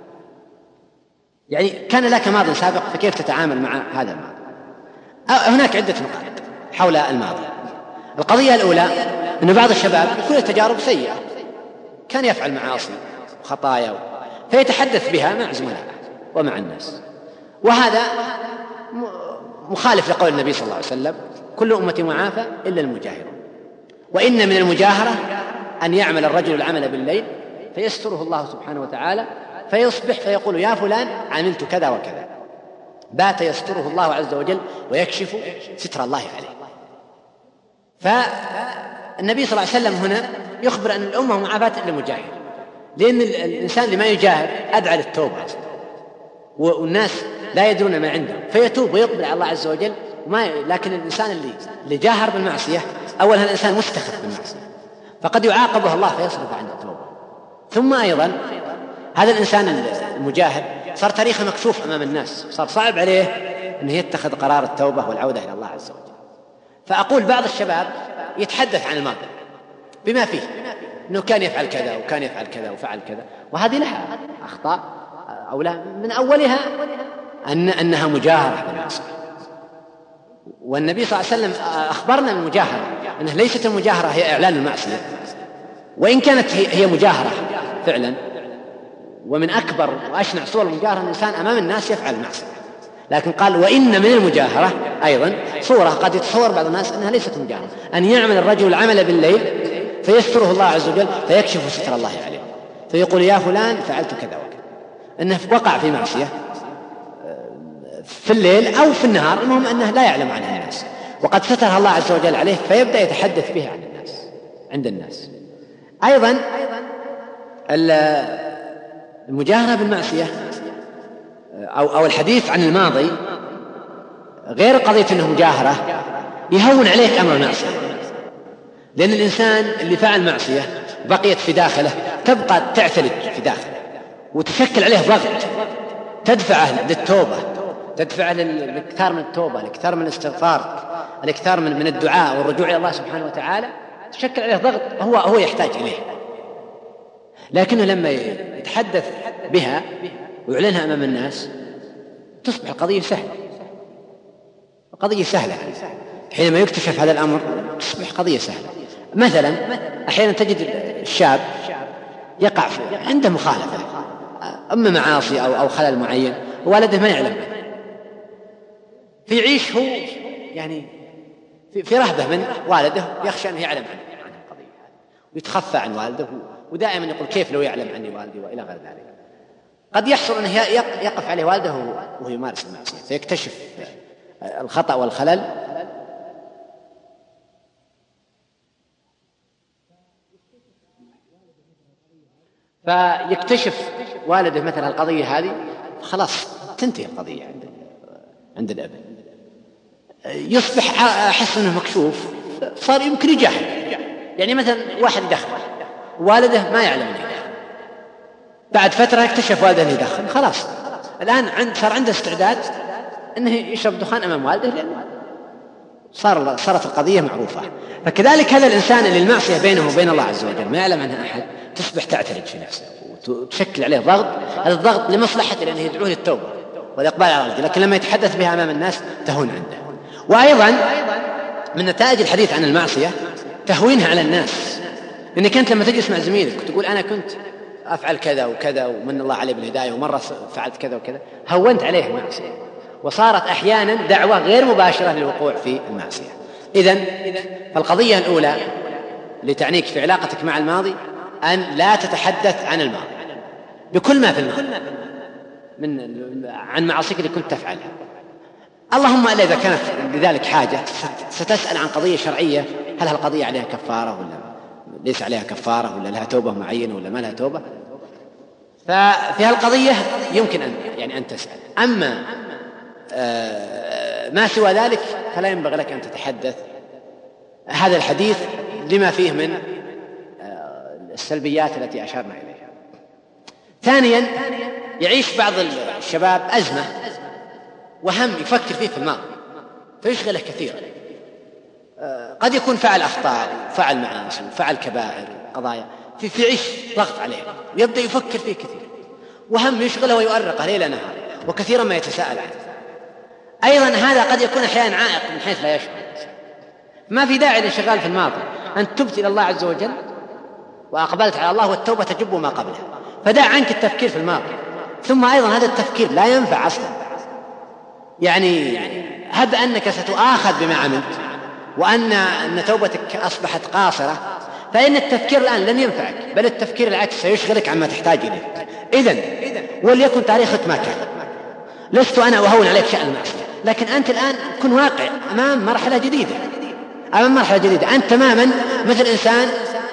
يعني كان لك ماض سابق فكيف تتعامل مع هذا الماضي؟ هناك عدة نقاط حول الماضي. القضية الأولى أن بعض الشباب يكون تجارب سيئة، كان يفعل معاصي وخطايا فيتحدث بها مع زملائه ومع الناس، وهذا مخالف لقول النبي صلى الله عليه وسلم: كل أمتي معافى إلا المجاهرون. وإن من المجاهرة أن يعمل الرجل العمل بالليل فيستره الله سبحانه وتعالى فيصبح فيقول: يا فلان عملت كذا وكذا، بات يستره الله عز وجل ويكشف ستر الله عليه. فالنبي صلى الله عليه وسلم هنا يخبر أن الأمة معافاة إلا المجاهر، لأن الإنسان لما يجاهر أدعى للتوبة والناس لا يدرون ما عنده فيتوب ويقبل على الله عز وجل. وما لكن الإنسان اللي, اللي جاهر بالمعصية أولا الإنسان مستخف بالمعصية فقد يعاقبه الله فيصرف عن التوبة. ثم أيضا هذا الإنسان المجاهر صار تاريخه مكشوف أمام الناس، صار صعب عليه أنه يتخذ قرار التوبة والعودة إلى الله عز وجل. فأقول بعض الشباب يتحدث عن الماضي بما فيه أنه كان يفعل كذا وكان يفعل كذا وفعل كذا، وهذه لها أخطاء أو لا، من أولها أن أنها مجاهرة بالمعصية. والنبي صلى الله عليه وسلم أخبرنا من المجاهرة أنها ليست المجاهرة هي إعلان المعصية، وإن كانت هي مجاهرة فعلا، ومن أكبر وأشنع صور المجاهرة الإنسان أمام الناس يفعل المعصية، لكن قال: وإن من المجاهرة أيضا صورة قد يتصور بعض الناس أنها ليست مجاهرة، أن يعمل الرجل العمل بالليل فيستره الله عز وجل فيكشف ستر الله عليه فيقول: يا فلان فعلت كذا وكذا، أنه وقع في معصية في الليل أو في النهار، المهم أنه لا يعلم عنها الناس وقد سترها الله عز وجل عليه فيبدأ يتحدث بها عن الناس عند الناس. أيضا المجاهرة بالمعصية أو, أو الحديث عن الماضي غير قضية أنه مجاهرة يهون عليك أمر المعصية، لأن الإنسان اللي فعل معصية بقيت في داخله تبقى تعتلج في داخله وتشكل عليه ضغط تدفعه للتوبة تدفع للاكثار من التوبة، الاكثار من الاستغفار، الاكثار من من الدعاء والرجوع إلى الله سبحانه وتعالى، تشكل عليه ضغط هو هو يحتاج إليه. لكنه لما يتحدث بها ويعلنها أمام الناس تصبح القضية سهلة، قضية سهلة. حينما يكتشف هذا الأمر تصبح قضية سهلة. مثلا أحيانا تجد الشاب يقع عنده مخالفة، أما معاصي أو أو خلل معين والده ما يعلم، فيعيش هو يعني في, في رهبة من والده، يخشى أنه يعلم عن القضية ويتخفى عن والده، ودائما يقول كيف لو يعلم عني والدي وإلى غير ذلك. قد يحصل أنه يقف عليه والده وهو يمارس المعصية فيكتشف الخطأ والخلل، فيكتشف والده مثلا القضية هذه، خلاص تنتهي القضية عند عند الأب، يصبح أحس أنه مكشوف، صار يمكن يجاهد. يعني مثلا واحد يدخن والده ما يعلم أنه يدخن، بعد فترة يكتشف والده أنه يدخن، خلاص الآن عند صار عنده استعداد أنه يشرب دخان أمام والده، لأنه صار صارت القضية معروفة. فكذلك هذا الإنسان اللي المعصية بينه وبين الله عز وجل ما يعلم عنها أحد تصبح تعترج في نفسه وتشكل عليه ضغط، هذا الضغط لمصلحته لأنه يدعوه للتوبة والإقبال على الله، لكن لما يتحدث بها أمام الناس تهون عنده. وأيضا من نتائج الحديث عن المعصية تهوينها على الناس، لأنك أنت لما تجلس مع زميلك وتقول أنا كنت أفعل كذا وكذا ومن الله عليه بالهداية ومرة فعلت كذا وكذا، هونت عليه المعصية وصارت أحيانا دعوة غير مباشرة للوقوع في المعصية. إذن فالقضية الأولى لتعنيك في علاقتك مع الماضي أن لا تتحدث عن الماضي بكل ما في الماضي من عن معاصيك اللي كنت تفعلها، اللهم إلا إذا كانت لذلك حاجة ستسأل عن قضية شرعية، هل هالقضية عليها كفارة ولا ليس عليها كفارة، ولا لها توبة معينة ولا ما لها توبة، ففي هالقضية يمكن أن يعني أن تسأل. أما ما سوى ذلك فلا ينبغي لك أن تتحدث هذا الحديث لما فيه من السلبيات التي أشارنا إليها. ثانيا يعيش بعض الشباب أزمة وهم يفكر فيه في الماضي فيشغله كثيرا، قد يكون فعل أخطاء وفعل معاصي وفعل كبائر قضايا، في في عيش ضغط عليه ويبدأ يفكر فيه كثير، وهم يشغله ويؤرقه ليل نهار، وكثيرا ما يتساءل عنه. أيضا هذا قد يكون أحيانا عائق من حيث لا يشعر، ما في داعي للانشغال في الماضي، أنت تبت إلى الله عز وجل وأقبلت على الله والتوبة تجب ما قبلها، فدع عنك التفكير في الماضي. ثم أيضا هذا التفكير لا ينفع أصلا، يعني هب أنك ستؤاخذ بما عملت وأن أن توبتك أصبحت قاصرة، فإن التفكير الآن لن ينفعك، بل التفكير العكس سيشغلك عما تحتاج إليه. إذن وليكن تاريخك ما كان، لست أنا أهون عليك شأن المعصية، لكن أنت الآن كن واقع أمام مرحلة جديدة، أمام مرحلة جديدة. أنت تماما مثل إنسان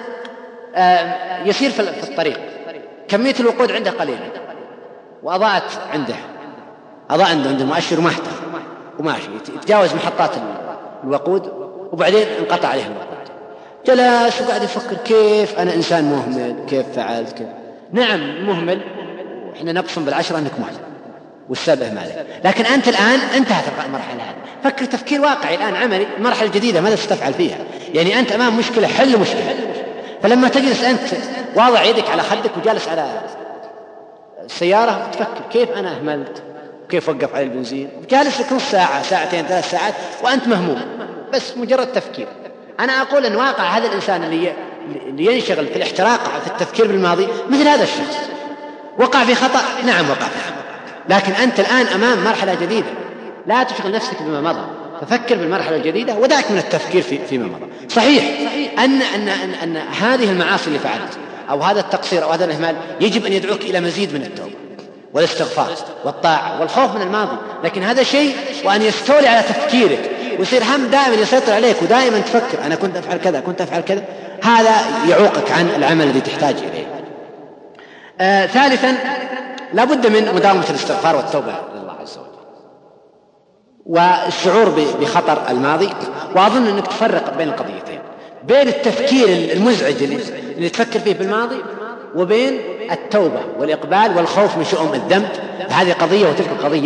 يسير في الطريق، كمية الوقود عنده قليلة وأضاءت عنده أضاء عنده عند المؤشر ومحته وماشي يتجاوز محطات الوقود، وبعدين انقطع عليه الوقود، جلس وقاعد يفكر كيف أنا إنسان مهمل، كيف فعلت كيف. نعم مهمل، وإحنا نقسم بالعشرة أنك مهمل والسبب مالك، لكن أنت الآن انتهت المرحلة هذه، فكر تفكير واقعي الآن عملي، المرحلة الجديدة ماذا ستفعل فيها؟ يعني أنت أمام مشكلة، حل مشكلة. فلما تجلس أنت واضع يدك على خدك وجالس على السيارة تفكر كيف أنا أهملت وكيف وقف على البنزين، وجالس لك نص ساعة ساعتين ثلاث ساعات وأنت مهموم، بس مجرد تفكير. أنا أقول أن واقع هذا الإنسان اللي اللي ينشغل في الاحتراق في التفكير بالماضي مثل هذا الشخص، وقع في خطأ، نعم وقع في خطأ، لكن أنت الآن أمام مرحلة جديدة، لا تشغل نفسك بما مضى، ففكر بالمرحلة الجديدة ودعك من التفكير في فيما مضى. صحيح أن أن أن, أن هذه المعاصي اللي فعلت أو هذا التقصير أو هذا الإهمال يجب أن يدعوك إلى مزيد من التوبة والاستغفار والطاعة والخوف من الماضي، لكن هذا شيء، وأن يستولي على تفكيرك ويصير هم دائما يسيطر عليك ودائما تفكر أنا كنت أفعل كذا كنت أفعل كذا، هذا يعوقك عن العمل الذي تحتاج إليه. آه ثالثا لا بد من مداومة الاستغفار والتوبة لله عز وجل والشعور بخطر الماضي. وأظن أنك تفرق بين القضيتين، بين التفكير المزعج اللي تفكر فيه بالماضي وبين التوبة والإقبال والخوف من شؤم الذنب، هذه قضية وتلك قضية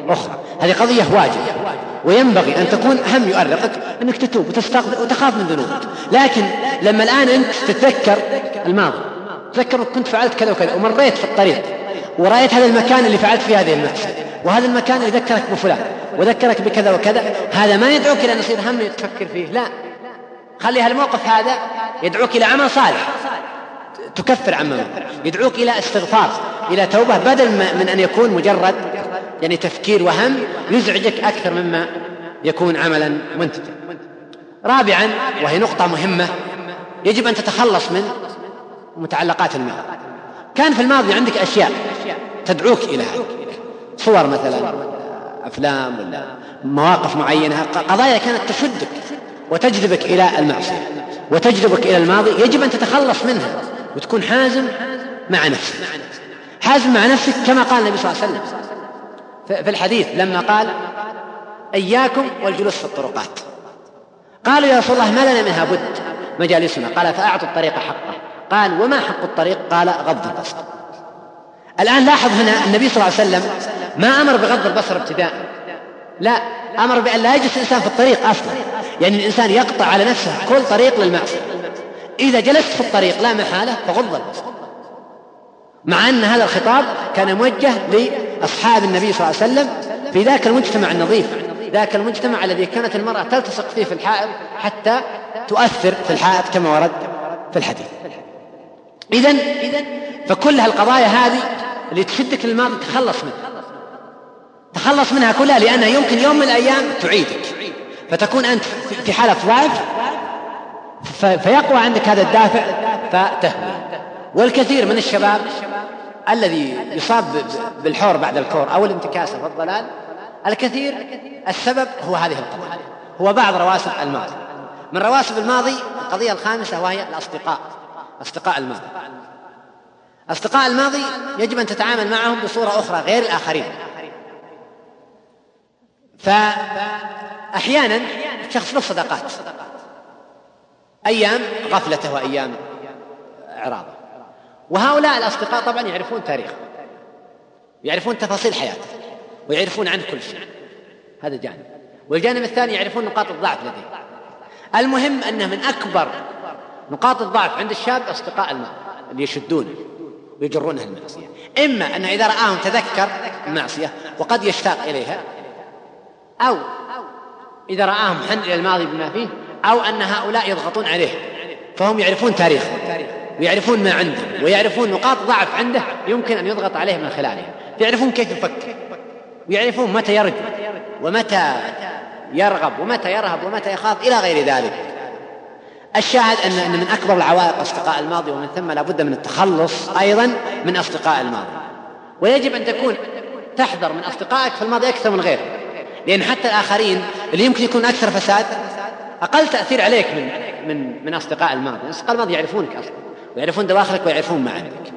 أخرى. هذه قضية واجبة، وينبغي أن تكون هم يؤرقك أنك تتوب وتستغفر وتخاف من ذنوبك. لكن لما الآن أنت تتذكر الماضي، تذكر كنت فعلت كذا وكذا ومريت في الطريق ورأيت هذا المكان اللي فعلت فيه هذه المعصية، وهذا المكان اللي ذكرك بفلان وذكرك بكذا وكذا، هذا ما يدعوك إلى أن يصير هم تفكر فيه، لا، خلي هالموقف هذا يدعوك إلى عمل صالح تكفر عما، يدعوك إلى استغفار، إلى توبة، بدل من أن يكون مجرد يعني تفكير وهم يزعجك أكثر مما يكون عملا منتجا. رابعا، وهي نقطة مهمة، يجب أن تتخلص من متعلقات الماضي. كان في الماضي عندك أشياء تدعوك إلى هذا، صور مثلا، أفلام ولا مواقف معينة، قضايا كانت تشدك وتجذبك إلى المعصية وتجذبك إلى الماضي، يجب أن تتخلص منها وتكون حازم مع نفسك، حازم مع نفسك كما قال النبي صلى الله عليه وسلم في الحديث لما قال إياكم والجلوس في الطرقات. قالوا يا رسول الله ما لنا منها بد مجالسنا، قال فأعطوا الطريق حقه. قال وما حق الطريق؟ قال غض البصر. الآن لاحظ هنا النبي صلى الله عليه وسلم ما أمر بغض البصر ابتداء، لا، أمر بأن لا يجلس الإنسان في الطريق أصلا، يعني الإنسان يقطع على نفسه كل طريق للمعصية. إذا جلست في الطريق لا محالة فغض البصر، مع أن هذا الخطاب كان موجه لأصحاب النبي صلى الله عليه وسلم في ذاك المجتمع النظيف، ذاك المجتمع الذي كانت المرأة تلتصق فيه في الحائط حتى تؤثر في الحائط كما ورد في الحديث. إذن فكل هالقضايا هذه اللي تشدك للماضي تخلص منها، تخلص منها كلها، لأنها يمكن يوم من الأيام تعيدك، فتكون أنت في حالة ضعف فيقوى عندك هذا الدافع فتهوي. والكثير من الشباب الذي يصاب بالحور بعد الكور أو الانتكاسة والضلال، الكثير السبب هو هذه القضية، هو بعض رواسب الماضي. من رواسب الماضي القضية الخامسة وهي الأصدقاء، أصدقاء الماضي. أصدقاء الماضي يجب أن تتعامل معهم بصورة أخرى غير الآخرين. فأحيانا شخص له صداقات أيام غفلته وأيام إعراضه، وهؤلاء الأصدقاء طبعا يعرفون تاريخه، يعرفون تفاصيل حياته، ويعرفون عنه كل شيء، هذا جانب. والجانب الثاني يعرفون نقاط الضعف لديه. المهم أنه من أكبر نقاط الضعف عند الشاب أصدقاء الماضي اللي يشدونه ويجرونه المعصية، إما أنه إذا رآهم تذكر المعصية وقد يشتاق إليها، أو إذا رآهم حن إلى الماضي بما فيه، أو أن هؤلاء يضغطون عليه فهم يعرفون تاريخه ويعرفون ما عنده ويعرفون نقاط ضعف عنده يمكن أن يضغط عليه من خلالها، يعرفون كيف يفكر ويعرفون متى يرجو ومتى يرغب ومتى يرهب ومتى يخاف إلى غير ذلك. الشاهد أن من أكبر العوائق أصدقاء الماضي، ومن ثم لا بد من التخلص أيضا من أصدقاء الماضي. ويجب أن تكون تحذر من أصدقائك في الماضي أكثر من غيرهم، لأن حتى الآخرين اللي يمكن يكون أكثر فساد أقل تأثير عليك من من من أصدقاء الماضي. أصدقاء الماضي يعرفونك أصلا ويعرفون دواخلك ويعرفون ما عندك.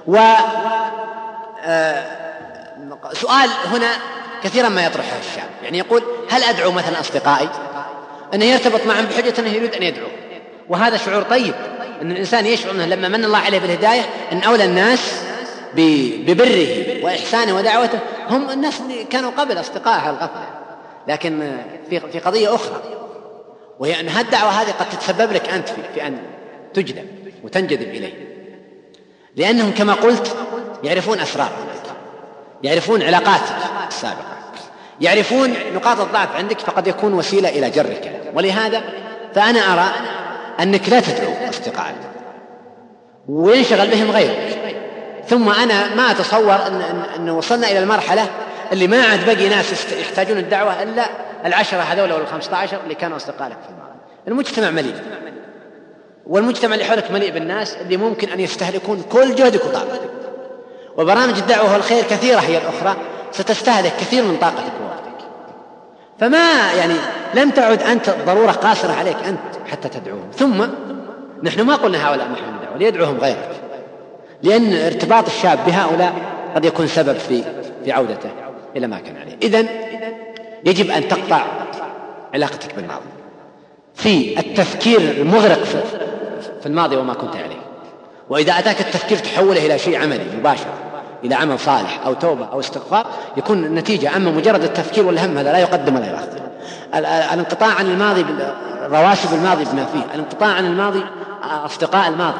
وسؤال هنا كثيرا ما يطرحه الشاب، يعني يقول هل أدعو مثلا أصدقائي؟ أنه يرتبط معهم بحجة أنه يريد أن يدعو، وهذا شعور طيب أن الإنسان يشعر أنه لما من الله عليه بالهداية أن أولى الناس ببره وإحسانه ودعوته هم الناس اللي كانوا قبل أصدقائها الغفلة. لكن في في قضية أخرى، وهي أن هالدعوة هذه قد تتسبب لك أنت في, في أن تجذب وتنجذب إليه، لأنهم كما قلت يعرفون أسرارك، يعرفون علاقاتك السابقة، يعرفون نقاط الضعف عندك، فقد يكون وسيلة إلى جرك. ولهذا فأنا أرى أنك لا تدعو أصدقائك وينشغل بهم غيرك. ثم أنا ما أتصور أن, أن, أن وصلنا إلى المرحلة اللي ما عاد بقي ناس يحتاجون الدعوة إلا العشرة هذول أو الخمسة عشر اللي كانوا أصدقائك في الماضي. المجتمع مليء، والمجتمع اللي حولك مليء بالناس اللي ممكن أن يستهلكون كل جهدك وطاقتك. وبرامج الدعوة والخير كثيرة هي الأخرى ستستهلك كثير من طاقتك ووقتك، فما يعني لم تعد أنت ضرورة قاصرة عليك أنت حتى تدعوهم. ثم نحن ما قلنا هؤلاء محل الدعوة ليدعوهم غيرك، لأن ارتباط الشاب بهؤلاء قد يكون سبب في في عودته إلى ما كان عليه. إذن يجب أن تقطع علاقتك بالماضي في التفكير المغرق في الماضي وما كنت عليه، وإذا أتاك التفكير تحوله إلى شيء عملي مباشر إلى عمل صالح أو توبة أو استغفار يكون النتيجة. أما مجرد التفكير والهم هذا لا يقدم ولا يؤخر. الانقطاع عن الماضي، رواسب الماضي بما فيه، الانقطاع عن الماضي، أصدقاء الماضي،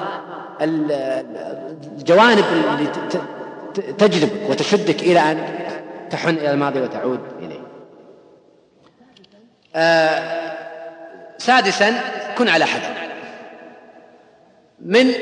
الجوانب اللي تجذبك وتشدك إلى أن تحن إلى الماضي وتعود إليه. آه سادسا، كن على حذر من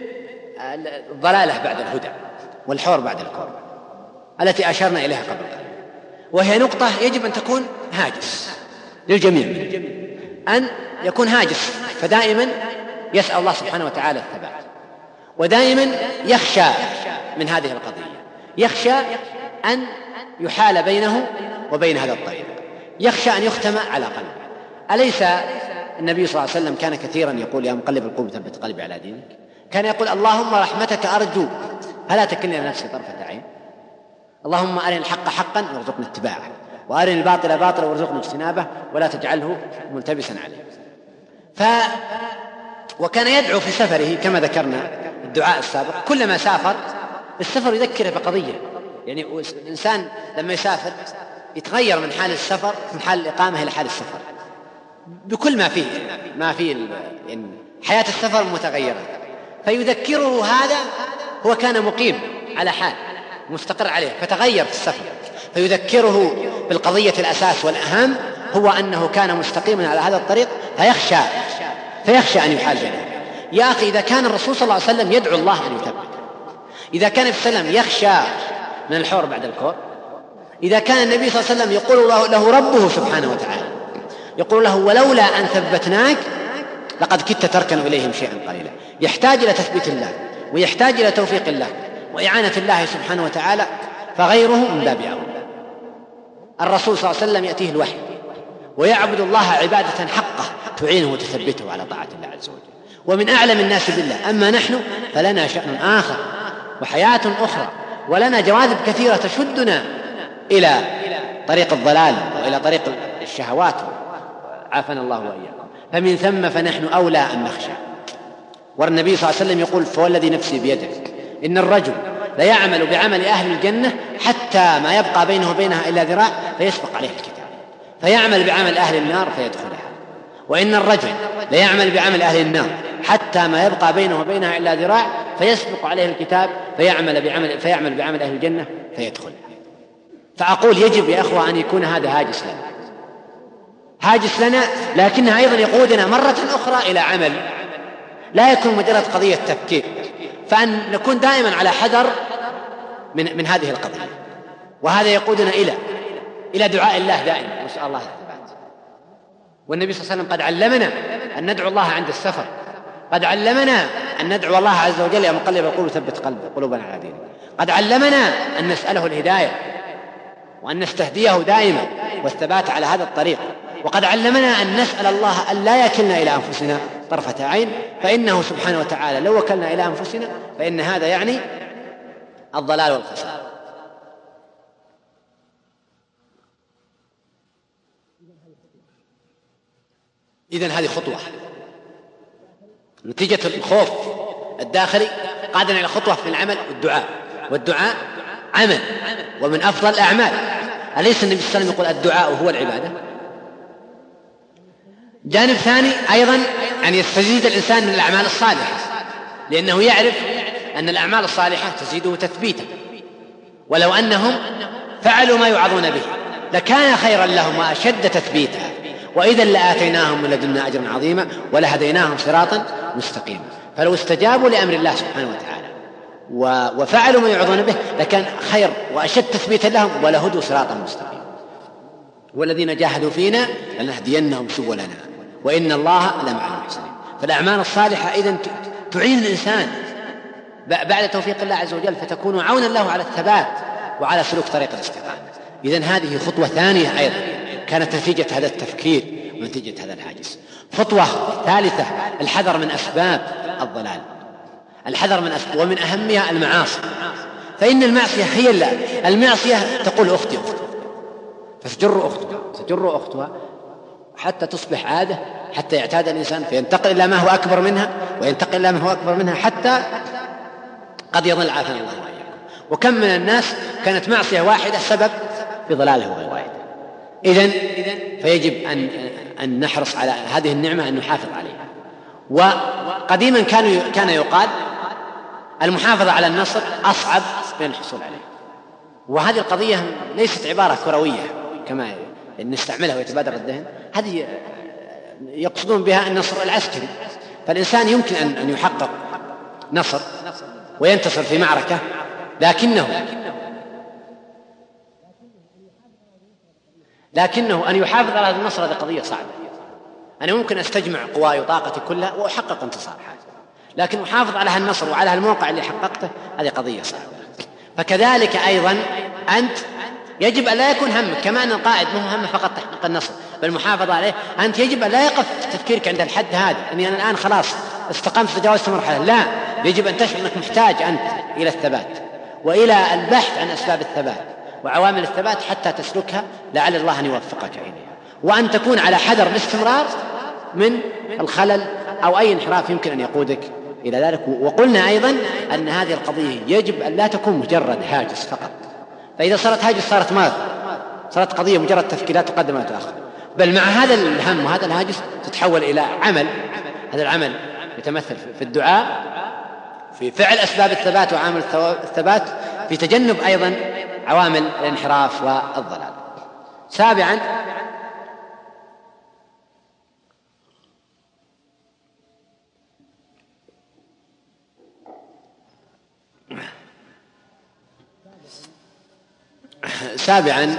الضلالة بعد الهدى والحور بعد الكون التي أشرنا إليها قبل قليل، وهي نقطة يجب أن تكون هاجس للجميع منه. أن يكون هاجس، فدائما يسأل الله سبحانه وتعالى الثبات، ودائما يخشى من هذه القضية، يخشى أن يحال بينه وبين هذا الطريق، يخشى أن يختم على قلبه. أليس النبي صلى الله عليه وسلم كان كثيرا يقول يا مقلب القلوب ثبت قلبي على دينك؟ كان يقول اللهم رحمتك أرجو فلا تكلني لنفسي طرفة عين، اللهم أرني الحق حقا وارزقني اتباعه، وأرني الباطل باطلا وارزقني اجتنابه، ولا تجعله ملتبسا عليه. ف وكان يدعو في سفره كما ذكرنا الدعاء السابق، كلما سافر السفر يذكره بقضية. يعني الإنسان لما يسافر يتغير من حال السفر، من حال الإقامة إلى حال السفر بكل ما فيه ما فيه يعني حياة السفر متغيرة، فيذكره هذا. هو كان مقيم على حال مستقر عليه فتغير في السفر، فيذكره بالقضية الأساس والأهم، هو أنه كان مستقيما على هذا الطريق، فيخشى فيخشى أن يحال بينه. يا أخي، إذا كان الرسول صلى الله عليه وسلم يدعو الله أن يثبت، إذا كان النبي صلى الله عليه وسلم يخشى من الحور بعد الكور، إذا كان النبي صلى الله عليه وسلم يقول له ربه سبحانه وتعالى يقول له ولولا أن ثبتناك لقد كدت تركن إليهم شيئا قليلا، يحتاج إلى تثبيت الله، ويحتاج إلى توفيق الله وإعانة الله سبحانه وتعالى، فغيره من باب أولى. الرسول صلى الله عليه وسلم يأتيه الوحي ويعبد الله عبادة حقه تعينه وتثبته على طاعة الله عز وجل، ومن أعلم الناس بالله. أما نحن فلنا شأن آخر وحياة أخرى، ولنا جواذب كثيرة تشدنا إلى طريق الضلال وإلى طريق الشهوات، عافنا الله وإياكم. فمن ثم فنحن أولى أن نخشى. والنبي صلى الله عليه وسلم يقول فوالذي نفسي بيده إن الرجل ليعمل بعمل أهل الجنة حتى ما يبقى بينه وبينها إلا ذراع فيسبق عليه الكتاب، فيعمل بعمل أهل النار فيدخلها. وإن الرجل ليعمل بعمل أهل النار حتى ما يبقى بينه وبينها إلا ذراع فيسبق عليه الكتاب فيعمل بعمل, فيعمل بعمل أهل الجنة فيدخلها. فأقول يجب يا أخوة أن يكون هذا هاجس لنا، هاجس لنا، لكنها أيضا يقودنا مرة أخرى إلى عمل، لا يكون مجرد قضية تفكير، فأن نكون دائما على حذر من, من هذه القضية. وهذا يقودنا إلى إلى دعاء الله دائما، نسأل الله الثبات. والنبي صلى الله عليه وسلم قد علمنا أن ندعو الله عند السفر، قد علمنا أن ندعو الله عز وجل يا مقلب القلوب ثبت قلب قلوبنا على دينك، قد علمنا أن نسأله الهداية وأن نستهديه دائما والثبات على هذا الطريق، وقد علمنا أن نسأل الله أن لا يكلنا إلى أنفسنا طرفة عين، فإنه سبحانه وتعالى لو وكلنا إلى أنفسنا فإن هذا يعني الضلال والخسارة. إذن هذه خطوة، نتيجة الخوف الداخلي قادنا إلى خطوة في العمل والدعاء، والدعاء عمل ومن أفضل الأعمال. أليس النبي صلى الله عليه وسلم يقول الدعاء هو العبادة؟ جانب ثاني أيضا أن يستزيد الإنسان من الأعمال الصالحة، لأنه يعرف أن الأعمال الصالحة تزيده تثبيتا، ولو أنهم فعلوا ما يوعظون به لكان خيرا لهم وأشد تثبيتا، وإذا لآتيناهم من لدنا أجرا عظيما ولهديناهم صراطا مستقيما. فلو استجابوا لأمر الله سبحانه وتعالى وفعلوا ما يوعظون به لكان خير وأشد تثبيتا لهم ولهدوا صراطا مستقيما. والذين جاهدوا فينا لنهدينهم سبلنا وإن الله لمع المحسنين. فالأعمال الصالحة إذن تعين الإنسان بعد توفيق الله عز وجل، فتكون عونا له على الثبات وعلى سلوك طريق الاستقامة. إذن هذه خطوة ثانية أيضا كانت نتيجة هذا التفكير ونتيجة هذا الحاجز. خطوة ثالثة الحذر من أسباب الضلال، الحذر من أسباب، ومن أهمها المعاصي. فإن المعصية هي الله، المعصية تقول أختي أختي فتجر أختها تجر أختها حتى تصبح عادة، حتى يعتاد الإنسان فينتقل إلى ما هو أكبر منها، وينتقل إلى ما هو أكبر منها، حتى قد يضل عافانا الله وإياكم. وكم من الناس كانت معصية واحدة سبب في ضلاله وغوايته. إذن فيجب أن أن نحرص على هذه النعمة أن نحافظ عليها. وقديما كان كان يقال المحافظة على النصر أصعب من الحصول عليه، وهذه القضية ليست عبارة كروية كما نستعملها ويتبادر الذهن، هذه يقصدون بها النصر العسكري. فالإنسان يمكن أن يحقق نصر وينتصر في معركة، لكنه لكنه أن يحافظ على هذا النصر هذه قضية صعبة. أنا ممكن أستجمع قواي وطاقتي كلها وأحقق انتصار حاجة، لكن أحافظ على هالنصر وعلى هالموقع اللي حققته هذه قضية صعبة. فكذلك أيضا أنت يجب أن لا يكون همك كما أن القائد مو همه فقط تحقيق النصر بل محافظة عليه، أنت يجب أن لا يقف تفكيرك عند الحد هذا أني أنا الآن خلاص استقمت تجاوزت مرحلة، لا، يجب أن تشعر أنك محتاج أنت إلى الثبات وإلى البحث عن أسباب الثبات وعوامل الثبات حتى تسلكها لعل الله أن يوفقك إليها، وأن تكون على حذر الاستمرار من الخلل أو أي انحراف يمكن أن يقودك إلى ذلك. وقلنا أيضا أن هذه القضية يجب أن لا تكون مجرد هاجس فقط، فإذا صارت هاجس صارت مرض، صارت قضية مجرد تفكير لا تقدم ولا تأخر، بل مع هذا الهم وهذا الهاجس تتحول إلى عمل. هذا العمل يتمثل في الدعاء، في فعل أسباب الثبات وعامل الثبات، في تجنب أيضا عوامل الانحراف والضلال. سابعا سابعا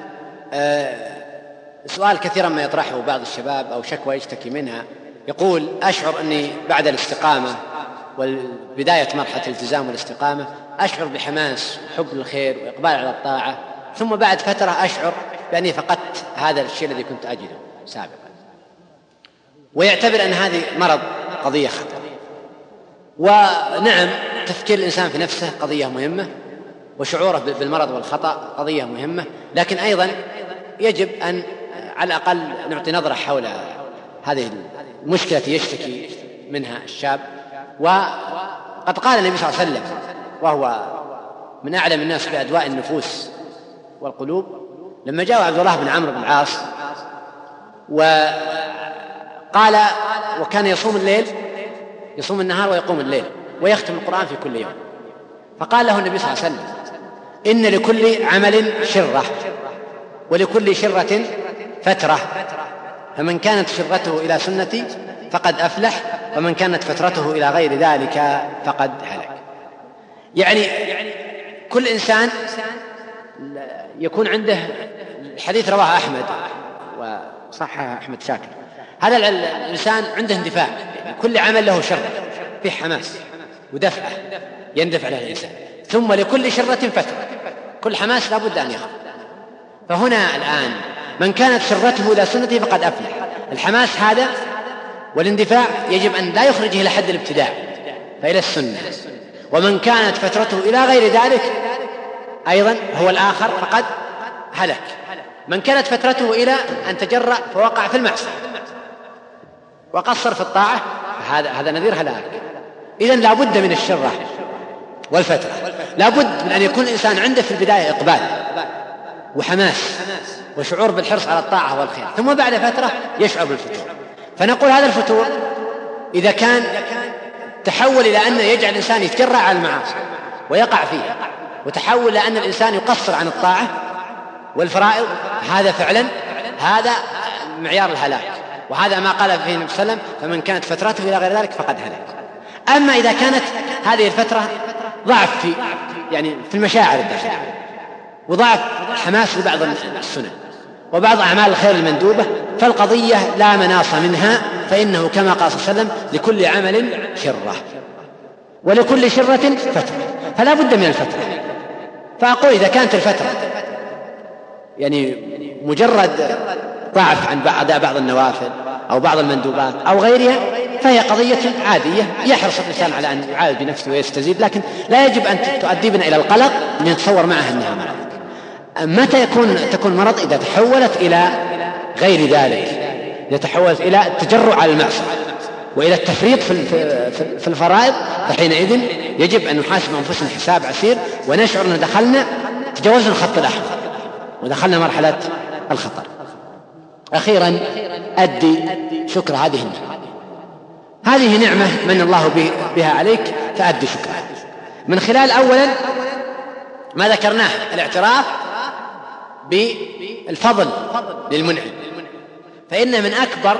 سؤال كثيرا ما يطرحه بعض الشباب أو شكوى يشتكي منها، يقول أشعر أني بعد الاستقامة وبداية مرحلة الالتزام والاستقامة أشعر بحماس وحب الخير وإقبال على الطاعة، ثم بعد فترة أشعر بأني فقدت هذا الشيء الذي كنت أجده سابقا، ويعتبر أن هذه مرض قضية خطر. ونعم، تفكير الإنسان في نفسه قضية مهمة، وشعوره بالمرض والخطأ قضية مهمة، لكن أيضا يجب أن على الأقل نعطي نظرة حول هذه المشكلة التي يشتكي منها الشاب. وقد قال النبي صلى الله عليه وسلم وهو من أعلم الناس بأدواء النفوس والقلوب، لما جاء عبد الله بن عمرو بن العاص وقال وكان يصوم الليل يصوم النهار ويقوم الليل ويختم القرآن في كل يوم، فقال له النبي صلى الله عليه وسلم إن لكل عمل شرة ولكل شرة فترة، فمن كانت شرته إلى سنتي فقد أفلح، ومن كانت فترته إلى غير ذلك فقد هلك. يعني كل إنسان يكون عنده، الحديث رواه أحمد وصححه أحمد شاكر، هذا الإنسان عنده اندفاع، يعني كل عمل له شر فيه حماس ودفعة يندفع له الإنسان، ثم لكل شرة فترة، كل حماس لا بد أن يخرج. فهنا الآن من كانت شرته إلى سنته فقد أفلح، الحماس هذا والاندفاع يجب أن لا يخرجه إلى حد الابتداع فإلى السنة، ومن كانت فترته إلى غير ذلك أيضا هو الآخر فقد هلك. من كانت فترته إلى أن تجرأ فوقع في المعصية وقصر في الطاعة هذا هذا نذير هلاك. إذن لا بد من الشرة والفترة، لا بد من أن يكون الإنسان عنده في البداية إقبال وحماس وشعور بالحرص على الطاعة والخير، ثم بعد فترة يشعر بالفتور. فنقول هذا الفتور إذا كان تحول إلى أن يجعل الإنسان يتجرأ على المعاصي ويقع فيها، وتحول إلى أن الإنسان يقصر عن الطاعة والفرائض، هذا فعلا هذا معيار الهلاك، وهذا ما قال فيه النبي صلى الله عليه وسلم فمن كانت فترته إلى غير ذلك فقد هلك. أما إذا كانت هذه الفترة ضعف في يعني في المشاعر الداخلية وضعف حماس لبعض السنن وبعض أعمال الخير المندوبة، فالقضية لا مناص منها، فإنه كما قال صلى الله عليه وسلم لكل عمل شرة ولكل شرة فترة، فلا بد من الفترة. فأقول إذا كانت الفترة يعني مجرد ضعف عن بعض بعض النوافل أو بعض المندوبات أو غيرها فهي قضية عادية يحرص الإنسان على أن يعالج بنفسه ويستزيد، لكن لا يجب أن تؤدي بنا إلى القلق أن يتصور معها أنها مرض. متى يكون تكون مرض؟ إذا تحولت إلى غير ذلك، إذا تحولت إلى التجرؤ على المعصية وإلى التفريط في الفرائض، فحينئذ يجب أن نحاسب أنفسنا حساب عسير ونشعر أن دخلنا تجاوزنا الخط الأحمر ودخلنا مرحلة الخطر. أخيرا أدي شكر هذه النعمة. هذه نعمة من الله بها عليك، فأدي شكرها من خلال أولا ما ذكرناه، الاعتراف بالفضل للمنعم، فإن من أكبر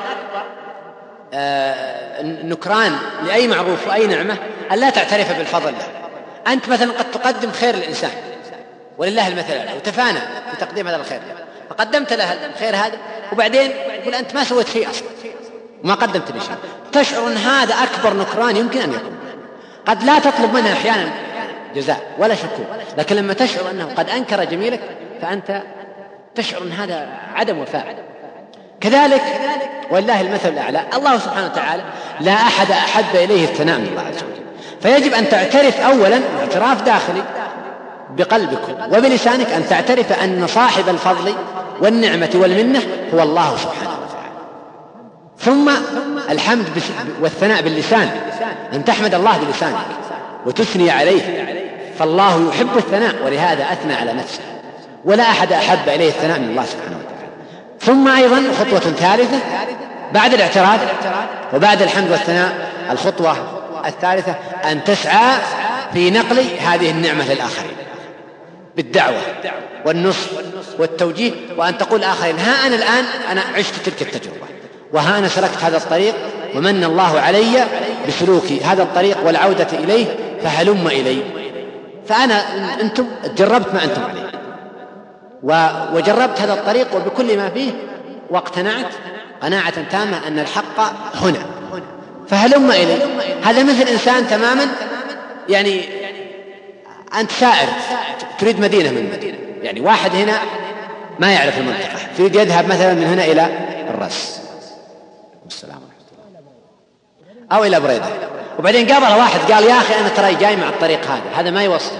النكران لأي معروف وأي نعمة أن لا تعترف بالفضل له. أنت مثلا قد تقدم خير الإنسان ولله المثل الأعلى وتفانى في تقديم هذا الخير، فقدمت له الخير هذا وبعدين يقول أنت ما سويت شيء أصلا وما قدمت لي شيء، تشعر أن هذا أكبر نكران يمكن أن يكون. قد لا تطلب منه أحيانا جزاء ولا شكور، لكن لما تشعر أنه قد أنكر جميلك فأنت تشعر أن هذا عدم وفاء. كذلك والله المثل الأعلى، الله سبحانه وتعالى لا أحد أحب إليه الثناء من الله عز وجل، فيجب أن تعترف أولا اعتراف داخلي بقلبك وبلسانك، أن تعترف أن صاحب الفضل والنعمة والمنة هو الله سبحانه وتعالى. ثم الحمد والثناء باللسان، أن تحمد الله بلسانك وتثني عليه، فالله يحب الثناء ولهذا أثنى على نفسه، ولا أحد أحب إليه الثناء من الله سبحانه وتعالى. ثم أيضا خطوة ثالثة بعد الاعتراف وبعد الحمد والثناء، الخطوة الثالثة أن تسعى في نقل هذه النعمة للآخرين بالدعوة والنصح والتوجيه، وأن تقول الآخرين ها أنا الآن أنا عشت تلك التجربة، وها أنا سلكت هذا الطريق ومن الله علي بسلوك هذا الطريق والعودة إليه، فهلم إلي. فأنا أنتم جربت ما أنتم عليه وجربت هذا الطريق وبكل ما فيه واقتنعت قناعة تامة أن الحق هنا، فهلم إلي. هذا مثل إنسان تماما، يعني أنت سائر تريد مدينة من مدينة، يعني واحد هنا ما يعرف المنطقة، تريد يذهب مثلا من هنا إلى الرس السلام ورحمة الله أو إلى بريدة، وبعدين قابل واحد قال يا أخي أنا ترى جاي مع الطريق هذا، هذا ما يوصل،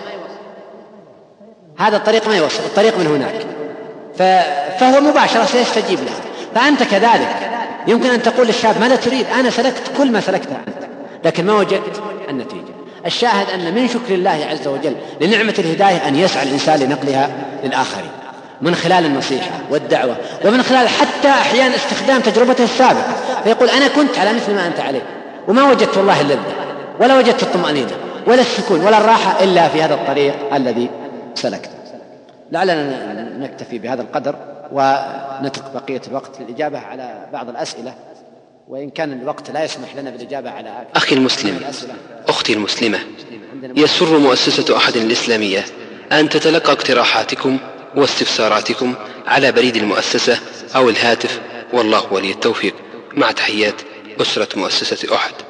هذا الطريق ما يوصل، الطريق من هناك، فهو مباشرة سيستجيب له. فأنت كذلك يمكن أن تقول للشاب ماذا تريد؟ أنا سلكت كل ما سلكته أنت، لكن ما وجدت النتيجة. الشاهد أن من شكر الله عز وجل لنعمة الهداية أن يسعى الإنسان لنقلها للآخرين من خلال النصيحة والدعوة، ومن خلال حتى أحيانا استخدام تجربته السابقة، فيقول أنا كنت على مثل ما أنت عليه وما وجدت والله اللذة ولا وجدت الطمأنينة ولا السكون ولا الراحة إلا في هذا الطريق الذي سلكته. لعلنا نكتفي بهذا القدر ونترك بقية الوقت للإجابة على بعض الأسئلة، وإن كان الوقت لا يسمح لنا بالإجابة على أخي المسلم، أختي المسلمة، يسر مؤسسة أحد الإسلامية أن تتلقى اقتراحاتكم واستفساراتكم على بريد المؤسسة أو الهاتف، والله ولي التوفيق. مع تحيات أسرة مؤسسة أحد.